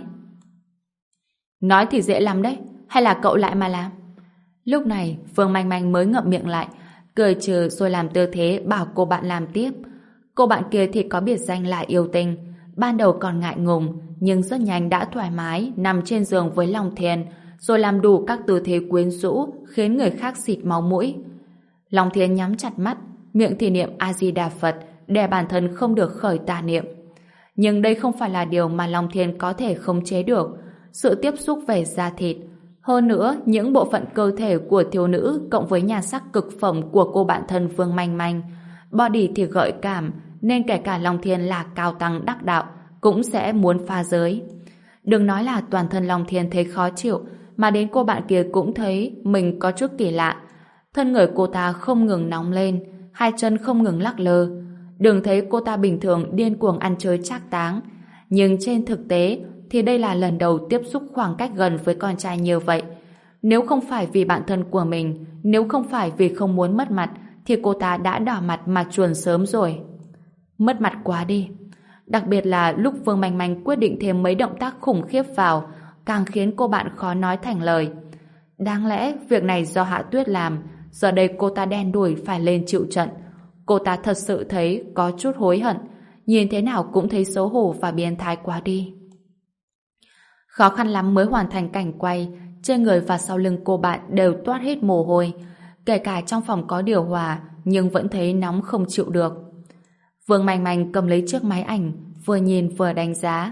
Speaker 1: Nói thì dễ lắm đấy, hay là cậu lại mà làm? Lúc này Vương Manh Manh mới ngậm miệng lại, cười trừ rồi làm tư thế bảo cô bạn làm tiếp. Cô bạn kia thì có biệt danh là yêu tinh, ban đầu còn ngại ngùng nhưng rất nhanh đã thoải mái nằm trên giường với Long Thiên, rồi làm đủ các tư thế quyến rũ khiến người khác xịt máu mũi. Long Thiên nhắm chặt mắt, miệng thì niệm A Di Đà Phật để bản thân không được khởi tà niệm. Nhưng đây không phải là điều mà Long Thiên có thể khống chế được. Sự tiếp xúc về da thịt, hơn nữa những bộ phận cơ thể của thiếu nữ cộng với nhan sắc cực phẩm của cô bạn thân Vương Manh Manh, body thì gợi cảm, nên kể cả Long Thiên là cao tăng đắc đạo cũng sẽ muốn pha giới. Đừng nói là toàn thân Long Thiên thấy khó chịu, mà đến cô bạn kia cũng thấy mình có chút kỳ lạ. Thân người cô ta không ngừng nóng lên, hai chân không ngừng lắc lơ. Đừng thấy cô ta bình thường điên cuồng ăn chơi trác táng, nhưng trên thực tế thì đây là lần đầu tiếp xúc khoảng cách gần với con trai như vậy. Nếu không phải vì bạn thân của mình, nếu không phải vì không muốn mất mặt, thì cô ta đã đỏ mặt mà chuồn sớm rồi. Mất mặt quá đi. Đặc biệt là lúc Vương Manh Manh quyết định thêm mấy động tác khủng khiếp vào, càng khiến cô bạn khó nói thành lời. Đáng lẽ việc này do Hạ Tuyết làm, giờ đây cô ta đen đủi phải lên chịu trận. Cô ta thật sự thấy có chút hối hận, nhìn thế nào cũng thấy xấu hổ và biến thái quá đi. Khó khăn lắm mới hoàn thành cảnh quay, trên người và sau lưng cô bạn đều toát hết mồ hôi, kể cả trong phòng có điều hòa nhưng vẫn thấy nóng không chịu được. Vương Manh Manh cầm lấy chiếc máy ảnh, vừa nhìn vừa đánh giá.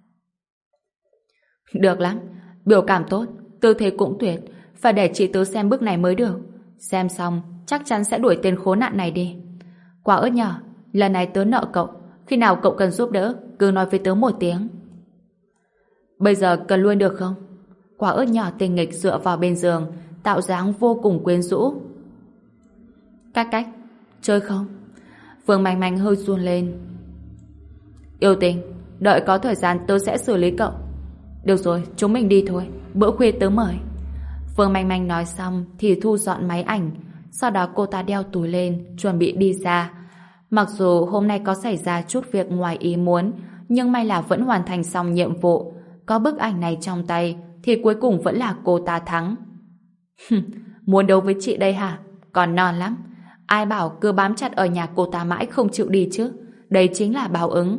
Speaker 1: Được lắm, biểu cảm tốt, tư thế cũng tuyệt, phải để chị tớ xem bức này mới được. Xem xong chắc chắn sẽ đuổi tên khốn nạn này đi. Quả ớt nhỏ, lần này tớ nợ cậu, khi nào cậu cần giúp đỡ cứ nói với tớ một tiếng. Bây giờ cần luôn được không? Quả ớt nhỏ tinh nghịch dựa vào bên giường, tạo dáng vô cùng quyến rũ. Cách cách, chơi không? Vương Manh Manh hơi run lên. Yêu tình, đợi có thời gian tớ sẽ xử lý cậu. Được rồi, chúng mình đi thôi, bữa khuya tớ mời. Vương Manh Manh nói xong thì thu dọn máy ảnh, sau đó cô ta đeo túi lên, chuẩn bị đi ra. Mặc dù hôm nay có xảy ra chút việc ngoài ý muốn, nhưng may là vẫn hoàn thành xong nhiệm vụ. Có bức ảnh này trong tay thì cuối cùng vẫn là cô ta thắng. Muốn đấu với chị đây hả? Còn non lắm. Ai bảo cứ bám chặt ở nhà cô ta mãi không chịu đi chứ? Đây chính là báo ứng.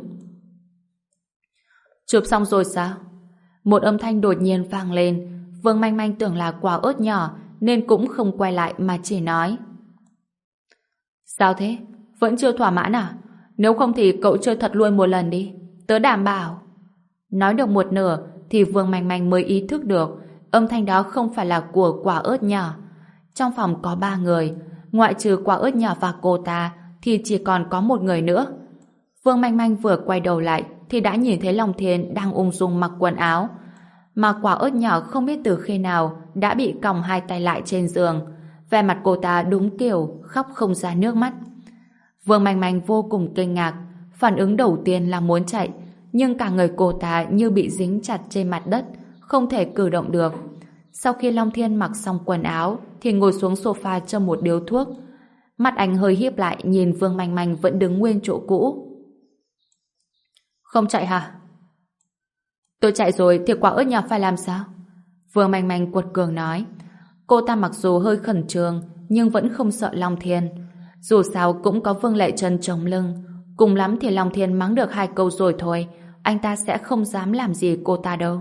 Speaker 1: Chụp xong rồi sao? Một âm thanh đột nhiên vang lên. Vương Manh Manh tưởng là quả ớt nhỏ nên cũng không quay lại mà chỉ nói. Sao thế? Vẫn chưa thỏa mãn à? Nếu không thì cậu chơi thật luôn một lần đi. Tớ đảm bảo. Nói được một nửa thì Vương Manh Manh mới ý thức được âm thanh đó không phải là của quả ớt nhỏ. Trong phòng có ba người, ngoại trừ quả ớt nhỏ và cô ta thì chỉ còn có một người nữa. Vương Manh Manh vừa quay đầu lại thì đã nhìn thấy Long Thiên đang ung dung mặc quần áo, mà quả ớt nhỏ không biết từ khi nào đã bị còng hai tay lại trên giường. Vẻ mặt cô ta đúng kiểu khóc không ra nước mắt. Vương Manh Manh vô cùng kinh ngạc, phản ứng đầu tiên là muốn chạy, nhưng cả người cô ta như bị dính chặt trên mặt đất, không thể cử động được. Sau khi Long Thiên mặc xong quần áo thì ngồi xuống sofa châm một điếu thuốc. Mắt anh hơi híp lại nhìn Vương Manh Manh vẫn đứng nguyên chỗ cũ. Không chạy hả? Tôi chạy rồi thì quả ớt nhỏ phải làm sao? Vương Manh Manh quật cường nói. Cô ta mặc dù hơi khẩn trương nhưng vẫn không sợ Long Thiên. Dù sao cũng có Vương Lệ Trân chống lưng, cùng lắm thì Long Thiên mắng được hai câu rồi thôi, anh ta sẽ không dám làm gì cô ta đâu.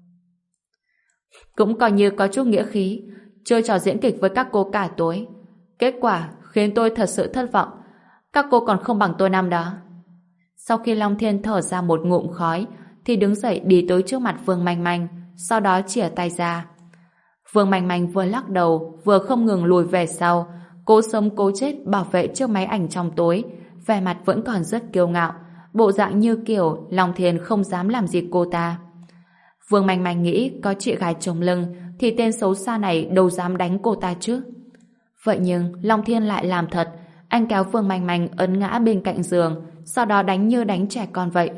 Speaker 1: Cũng coi như có chút nghĩa khí, chơi trò diễn kịch với các cô cả tối. Kết quả khiến tôi thật sự thất vọng. Các cô còn không bằng tôi năm đó. Sau khi Long Thiên thở ra một ngụm khói thì đứng dậy đi tới trước mặt Vương Manh Manh, sau đó chìa tay ra. Vương Manh Manh vừa lắc đầu vừa không ngừng lùi về sau, cố sống cố chết bảo vệ chiếc máy ảnh trong tối, vẻ mặt vẫn còn rất kiêu ngạo, bộ dạng như kiểu Long Thiên không dám làm gì cô ta. Vương Manh Manh nghĩ có chị gái chống lưng thì tên xấu xa này đâu dám đánh cô ta chứ. Vậy nhưng Long Thiên lại làm thật. Anh kéo Vương Manh Manh ấn ngã bên cạnh giường, sau đó đánh như đánh trẻ con vậy.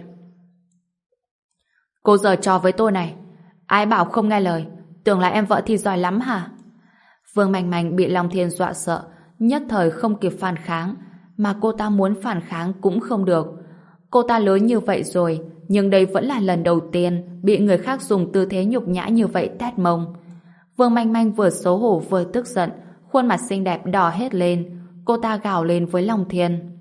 Speaker 1: Cô giở trò với tôi này. Ai bảo không nghe lời, tưởng là em vợ thì giỏi lắm hả? Vương Manh Manh bị Long Thiên dọa sợ, nhất thời không kịp phản kháng, mà cô ta muốn phản kháng cũng không được. Cô ta lớn như vậy rồi, nhưng đây vẫn là lần đầu tiên bị người khác dùng tư thế nhục nhã như vậy tát mông. Vương Manh Manh vừa xấu hổ vừa tức giận, khuôn mặt xinh đẹp đỏ hết lên. Cô ta gào lên với Long Thiên.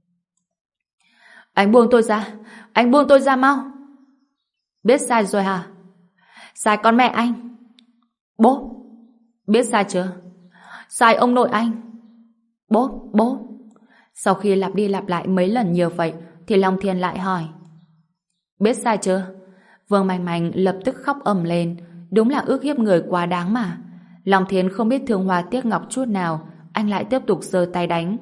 Speaker 1: Anh buông tôi ra, anh buông tôi ra mau. Biết sai rồi hả? Sai con mẹ anh. Bố, biết sai chưa? Sai ông nội anh. Bố, bố. Sau khi lặp đi lặp lại mấy lần như vậy thì Long Thiên lại hỏi. Biết sai chưa? Vương Manh Manh lập tức khóc ầm lên. Đúng là ước hiếp người quá đáng mà. Long Thiên không biết thương hoa tiếc ngọc chút nào. Anh lại tiếp tục giơ tay đánh.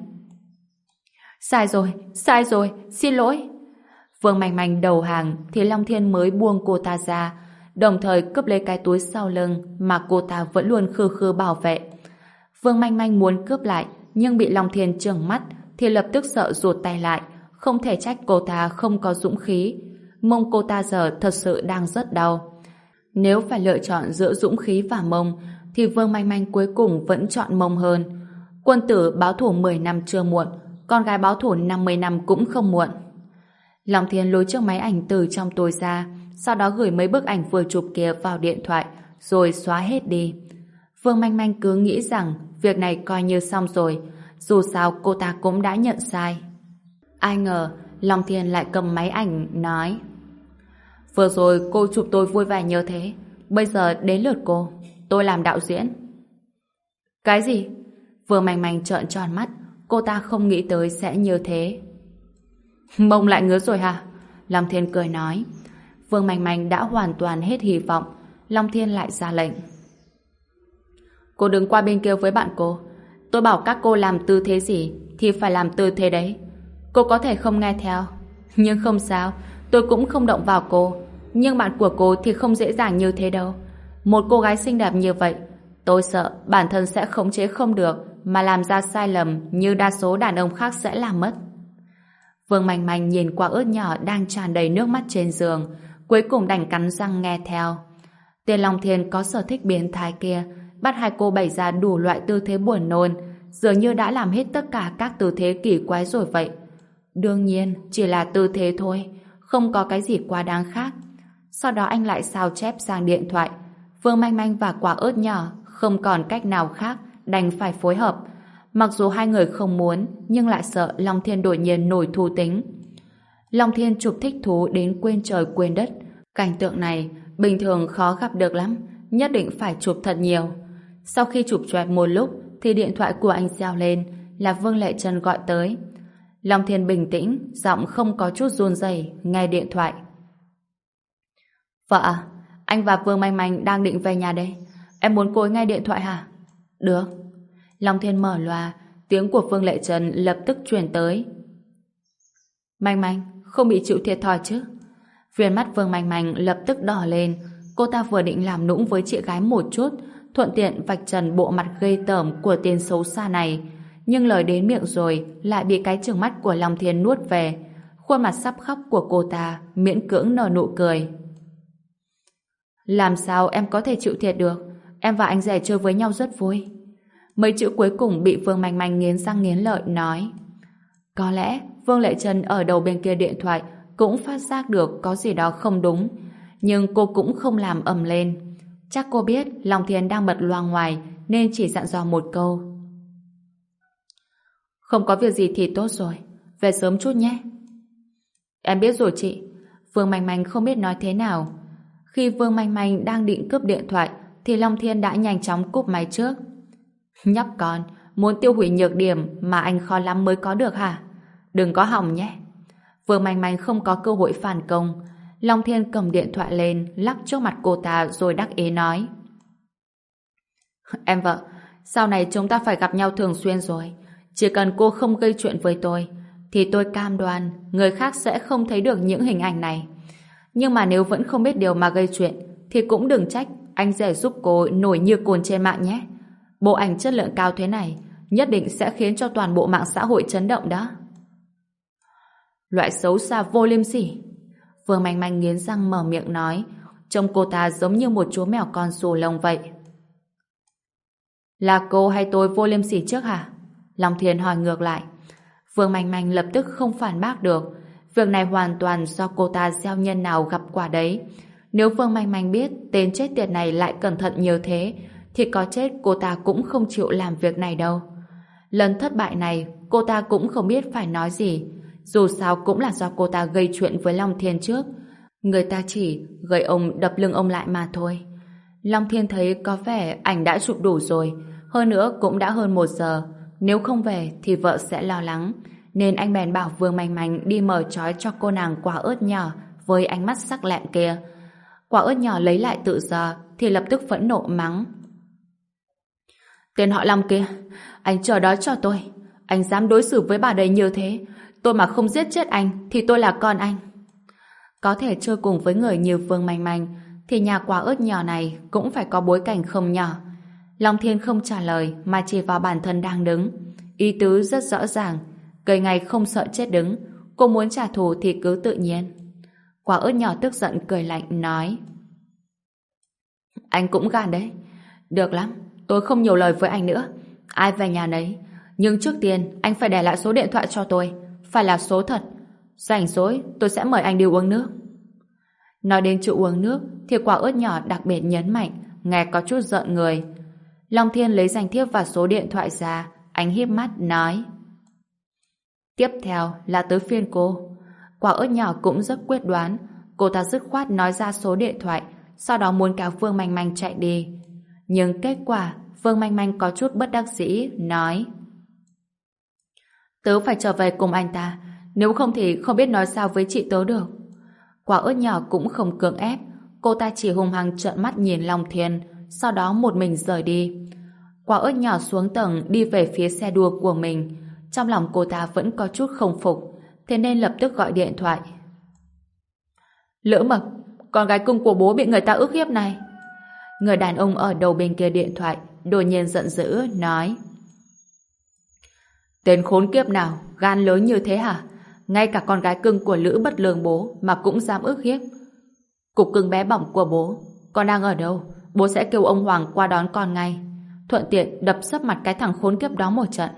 Speaker 1: Sai rồi, sai rồi, xin lỗi. Vương Manh Manh đầu hàng thì Long Thiên mới buông cô ta ra, đồng thời cướp lấy cái túi sau lưng mà cô ta vẫn luôn khư khư bảo vệ. Vương Manh Manh muốn cướp lại nhưng bị Long Thiên trừng mắt thì lập tức sợ rụt tay lại, không thể trách cô ta không có dũng khí. Mông cô ta giờ thật sự đang rất đau. Nếu phải lựa chọn giữa dũng khí và mông thì Vương Manh Manh cuối cùng vẫn chọn mông hơn. Quân tử báo thù mười năm chưa muộn, con gái báo thù năm mươi năm cũng không muộn. Long Thiên lôi chiếc máy ảnh từ trong túi ra, sau đó gửi mấy bức ảnh vừa chụp kia vào điện thoại, rồi xóa hết đi. Vương Manh Manh cứ nghĩ rằng việc này coi như xong rồi, dù sao cô ta cũng đã nhận sai. Ai ngờ, Long Thiên lại cầm máy ảnh nói: Vừa rồi cô chụp tôi vui vẻ như thế, bây giờ đến lượt cô, tôi làm đạo diễn. Cái gì? Vương Manh Manh trợn tròn mắt, cô ta không nghĩ tới sẽ như thế. Mông lại ngứa rồi hả? Long Thiên cười nói. Vương Manh Manh đã hoàn toàn hết hy vọng. Long Thiên lại ra lệnh. Cô đứng qua bên kia với bạn cô. Tôi bảo các cô làm tư thế gì thì phải làm tư thế đấy. Cô có thể không nghe theo, nhưng không sao, tôi cũng không động vào cô. Nhưng bạn của cô thì không dễ dàng như thế đâu. Một cô gái xinh đẹp như vậy, tôi sợ bản thân sẽ khống chế không được mà làm ra sai lầm như đa số đàn ông khác sẽ làm mất. Vương Manh Manh nhìn quả ớt nhỏ đang tràn đầy nước mắt trên giường, cuối cùng đành cắn răng nghe theo. Tên Long Thiên có sở thích biến thái kia, bắt hai cô bày ra đủ loại tư thế buồn nôn, dường như đã làm hết tất cả các tư thế kỳ quái rồi vậy. Đương nhiên, chỉ là tư thế thôi, không có cái gì quá đáng khác. Sau đó anh lại sao chép sang điện thoại. Vương Manh Manh và quả ớt nhỏ không còn cách nào khác, đành phải phối hợp. Mặc dù hai người không muốn, nhưng lại sợ Long Thiên đột nhiên nổi thú tính. Long Thiên chụp thích thú đến quên trời quên đất. Cảnh tượng này bình thường khó gặp được lắm, nhất định phải chụp thật nhiều. Sau khi chụp choẹt một lúc thì điện thoại của anh reo lên, là Vương Lệ Trân gọi tới. Long Thiên bình tĩnh, giọng không có chút run rẩy nghe điện thoại. Vợ à, anh và Vương Manh Manh đang định về nhà đây. Em muốn cô ấy nghe điện thoại hả? Được. Long Thiên mở loa, tiếng của Vương Lệ Trân lập tức truyền tới. Manh Manh, không bị chịu thiệt thòi chứ? Viền mắt Vương Manh Manh lập tức đỏ lên. Cô ta vừa định làm nũng với chị gái một chút, thuận tiện vạch trần bộ mặt ghê tởm của tên xấu xa này, nhưng lời đến miệng rồi lại bị cái trừng mắt của Long Thiên nuốt về. Khuôn mặt sắp khóc của cô ta miễn cưỡng nở nụ cười. Làm sao em có thể chịu thiệt được? Em và anh rể chơi với nhau rất vui. Mấy chữ cuối cùng bị Vương Manh Manh nghiến răng nghiến lợi nói. Có lẽ Vương Lệ Trân ở đầu bên kia điện thoại cũng phát giác được có gì đó không đúng, nhưng cô cũng không làm ầm lên. Chắc cô biết Long Thiên đang bật loa ngoài nên chỉ dặn dò một câu. Không có việc gì thì tốt rồi, về sớm chút nhé. Em biết rồi chị. Vương Manh Manh không biết nói thế nào. Khi Vương Manh Manh đang định cướp điện thoại thì Long Thiên đã nhanh chóng cúp máy trước. Nhóc con, muốn tiêu hủy nhược điểm mà anh khó lắm mới có được hả? Đừng có hỏng nhé. Vương Manh Manh không có cơ hội phản công. Long Thiên cầm điện thoại lên, lắc trước mặt cô ta rồi đắc ý nói. Em vợ, sau này chúng ta phải gặp nhau thường xuyên rồi. Chỉ cần cô không gây chuyện với tôi, thì tôi cam đoan người khác sẽ không thấy được những hình ảnh này. Nhưng mà nếu vẫn không biết điều mà gây chuyện, thì cũng đừng trách anh rể giúp cô nổi như cồn trên mạng nhé. Bộ ảnh chất lượng cao thế này nhất định sẽ khiến cho toàn bộ mạng xã hội chấn động đó. Loại xấu xa vô liêm sỉ. Vương Manh Manh nghiến răng mở miệng nói, trông cô ta giống như một chú mèo con xù lông vậy. Là cô hay tôi vô liêm sỉ trước hả? Long Thiên hỏi ngược lại. Vương Manh Manh lập tức không phản bác được. Việc này hoàn toàn do cô ta gieo nhân nào gặp quả đấy. Nếu Vương Manh Manh biết tên chết tiệt này lại cẩn thận như thế, thì có chết cô ta cũng không chịu làm việc này đâu. Lần thất bại này, cô ta cũng không biết phải nói gì. Dù sao cũng là do cô ta gây chuyện với Long Thiên trước. Người ta chỉ gây ông đập lưng ông lại mà thôi. Long Thiên thấy có vẻ ảnh đã chụp đủ rồi. Hơn nữa cũng đã hơn một giờ. Nếu không về thì vợ sẽ lo lắng. Nên anh bèn bảo Vương Manh Manh đi mở trói cho cô nàng quả ớt nhỏ với ánh mắt sắc lẹm kia. Quả ớt nhỏ lấy lại tự do thì lập tức phẫn nộ mắng. Tên họ Long kia, anh chờ đó cho tôi. Anh dám đối xử với bà đây như thế. Tôi mà không giết chết anh thì tôi là con anh. Có thể chơi cùng với người như Vương Manh Manh thì nhà quả ớt nhỏ này cũng phải có bối cảnh không nhỏ. Long Thiên không trả lời mà chỉ vào bản thân đang đứng. Ý tứ rất rõ ràng. Cây ngày không sợ chết đứng. Cô muốn trả thù thì cứ tự nhiên. Quả ớt nhỏ tức giận cười lạnh nói: Anh cũng gan đấy. Được lắm, tôi không nhiều lời với anh nữa. Ai về nhà nấy. Nhưng trước tiên anh phải để lại số điện thoại cho tôi. Phải là số thật. Rảnh rỗi tôi sẽ mời anh đi uống nước. Nói đến chữ uống nước thì quả ớt nhỏ đặc biệt nhấn mạnh, nghe có chút giận người. Long Thiên lấy danh thiếp và số điện thoại ra. Anh híp mắt nói: Tiếp theo là tới phiên cô. Quả ớt nhỏ cũng rất quyết đoán. Cô ta dứt khoát nói ra số điện thoại, sau đó muốn kéo Vương Manh Manh chạy đi. Nhưng kết quả Vương Manh Manh có chút bất đắc dĩ nói: Tớ phải trở về cùng anh ta, nếu không thì không biết nói sao với chị tớ được. Quả ớt nhỏ cũng không cưỡng ép. Cô ta chỉ hung hăng trợn mắt nhìn Long Thiên, sau đó một mình rời đi. Quả ớt nhỏ xuống tầng đi về phía xe đua của mình. Trong lòng cô ta vẫn có chút không phục, thế nên lập tức gọi điện thoại. Lỡ Mập, con gái cưng của bố bị người ta ức hiếp này. Người đàn ông ở đầu bên kia điện thoại đột nhiên giận dữ nói: Tên khốn kiếp nào gan lớn như thế hả? Ngay cả con gái cưng của Lữ Bất Lương bố mà cũng dám ức hiếp. Cục cưng bé bỏng của bố, con đang ở đâu? Bố sẽ kêu ông Hoàng qua đón con ngay, thuận tiện đập sấp mặt cái thằng khốn kiếp đó một trận.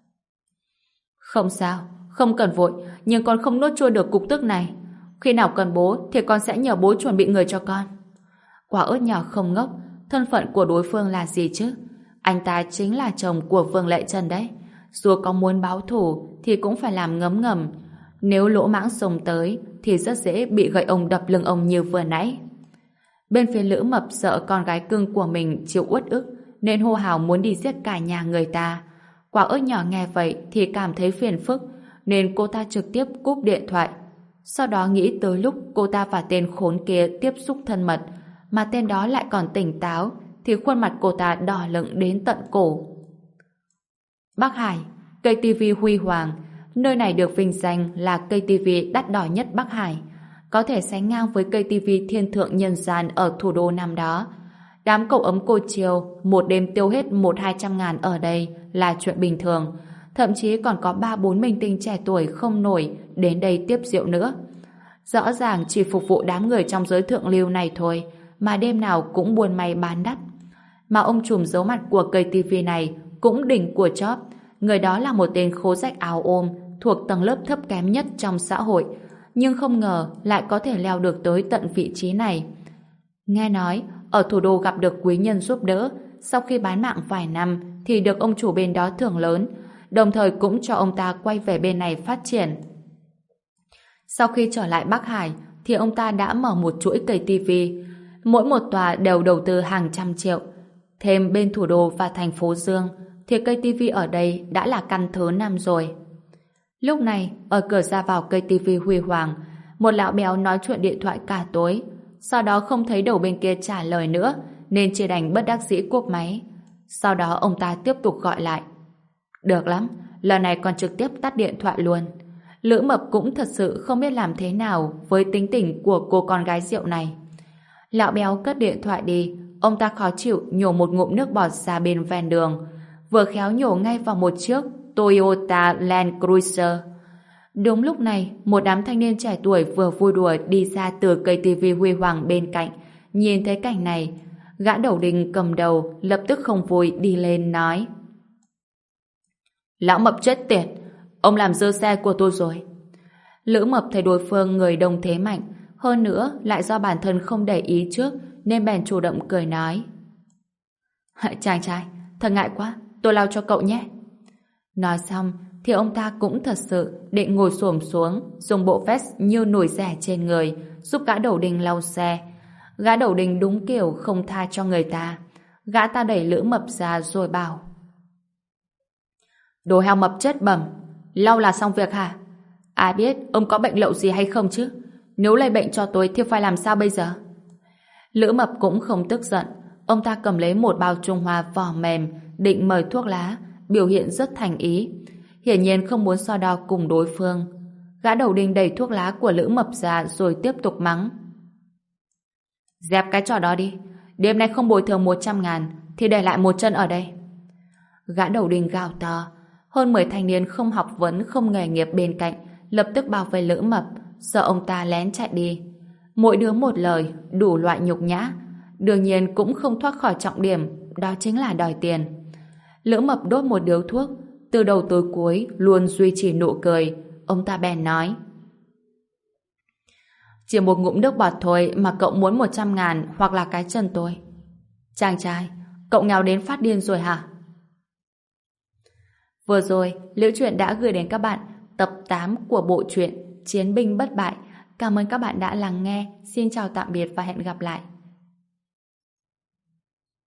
Speaker 1: Không sao, không cần vội, nhưng con không nuốt trôi được cục tức này. Khi nào cần bố thì con sẽ nhờ bố chuẩn bị người cho con. Quả ớt nhỏ không ngốc, thân phận của đối phương là gì chứ? Anh ta chính là chồng của Vương Lệ Trần đấy. Dù có muốn báo thù thì cũng phải làm ngấm ngầm. Nếu lỗ mãng xông tới thì rất dễ bị gậy ông đập lưng ông như vừa nãy. Bên phía Lữ Mập sợ con gái cưng của mình chịu uất ức nên hô hào muốn đi giết cả nhà người ta. Quả ớt nhỏ nghe vậy thì cảm thấy phiền phức nên cô ta trực tiếp cúp điện thoại. Sau đó nghĩ tới lúc cô ta và tên khốn kia tiếp xúc thân mật mà tên đó lại còn tỉnh táo thì khuôn mặt cô ta đỏ lựng đến tận cổ. Bắc Hải, cây tivi huy hoàng. Nơi này được vinh danh là cây tivi đắt đỏ nhất Bắc Hải, có thể sánh ngang với cây tivi thiên thượng nhân gian ở thủ đô năm đó. Đám cậu ấm cô chiều một đêm tiêu hết một hai trăm ngàn ở đây là chuyện bình thường. Thậm chí còn có ba bốn minh tinh trẻ tuổi không nổi đến đây tiếp rượu nữa. Rõ ràng chỉ phục vụ đám người trong giới thượng lưu này thôi mà đêm nào cũng buôn may bán đắt. Mà ông trùm giấu mặt của cây tivi này cũng đỉnh của chóp. Người đó là một tên khố rách áo ôm thuộc tầng lớp thấp kém nhất trong xã hội, nhưng không ngờ lại có thể leo được tới tận vị trí này. Nghe nói ở thủ đô gặp được quý nhân giúp đỡ, sau khi bán mạng vài năm thì được ông chủ bên đó thưởng lớn, đồng thời cũng cho ông ta quay về bên này phát triển. Sau khi trở lại Bắc Hải thì ông ta đã mở một chuỗi cây tivi, mỗi một tòa đều đầu tư hàng trăm triệu. Thêm bên thủ đô và thành phố Dương thì cây tivi ở đây đã là căn thứ năm rồi. Lúc này, ở cửa ra vào cây tivi huy hoàng, một lão béo nói chuyện điện thoại cả tối, sau đó không thấy đầu bên kia trả lời nữa, nên chỉ đành bất đắc dĩ cúp máy. Sau đó ông ta tiếp tục gọi lại. Được lắm, lần này còn trực tiếp tắt điện thoại luôn. Lữ Mập cũng thật sự không biết làm thế nào với tính tình của cô con gái rượu này. Lão béo cất điện thoại đi, ông ta khó chịu nhổ một ngụm nước bọt ra bên ven đường, vừa khéo nhổ ngay vào một chiếc Toyota Land Cruiser. Đúng lúc này, một đám thanh niên trẻ tuổi vừa vui đùa đi ra từ cây tivi huy hoàng bên cạnh. Nhìn thấy cảnh này, gã đầu đình cầm đầu lập tức không vui đi lên nói: Lão Mập chết tiệt, ông làm dơ xe của tôi rồi. Lữ Mập thấy đối phương người đông thế mạnh, hơn nữa lại do bản thân không để ý trước nên bèn chủ động cười nói: Chàng trai, thật ngại quá, tôi lau cho cậu nhé. Nói xong thì ông ta cũng thật sự định ngồi xổm xuống, dùng bộ vest như nồi rẻ trên người giúp gã đầu đình lau xe. Gã đầu đình đúng kiểu không tha cho người ta. Gã ta đẩy Lữ Mập ra rồi bảo: Đồ heo mập chết bẩm, lau là xong việc hả? Ai biết ông có bệnh lậu gì hay không chứ? Nếu lây bệnh cho tôi thì phải làm sao bây giờ? Lữ Mập cũng không tức giận. Ông ta cầm lấy một bao Trung Hoa vỏ mềm định mời thuốc lá, biểu hiện rất thành ý, hiển nhiên không muốn so đo cùng đối phương. Gã đầu đình đẩy thuốc lá của Lữ Mập ra rồi tiếp tục mắng: Dẹp cái trò đó đi, đêm nay không bồi thường một trăm ngàn thì để lại một chân ở đây. Gã đầu đình gào to. Hơn mười thanh niên không học vấn không nghề nghiệp bên cạnh lập tức bao vây Lữ Mập, sợ ông ta lén chạy đi. Mỗi đứa một lời, đủ loại nhục nhã, đương nhiên cũng không thoát khỏi trọng điểm, đó chính là đòi tiền. Lữ Mập đốt một điếu thuốc, từ đầu tới cuối luôn duy trì nụ cười. Ông ta bèn nói: Chỉ một ngụm nước bọt thôi mà cậu muốn một trăm ngàn hoặc là cái chân tôi. Chàng trai, cậu nghèo đến phát điên rồi hả? Vừa rồi, Liễu Chuyện đã gửi đến các bạn tập tám của bộ truyện Chiến binh bất bại. Cảm ơn các bạn đã lắng nghe. Xin chào tạm biệt và hẹn gặp lại.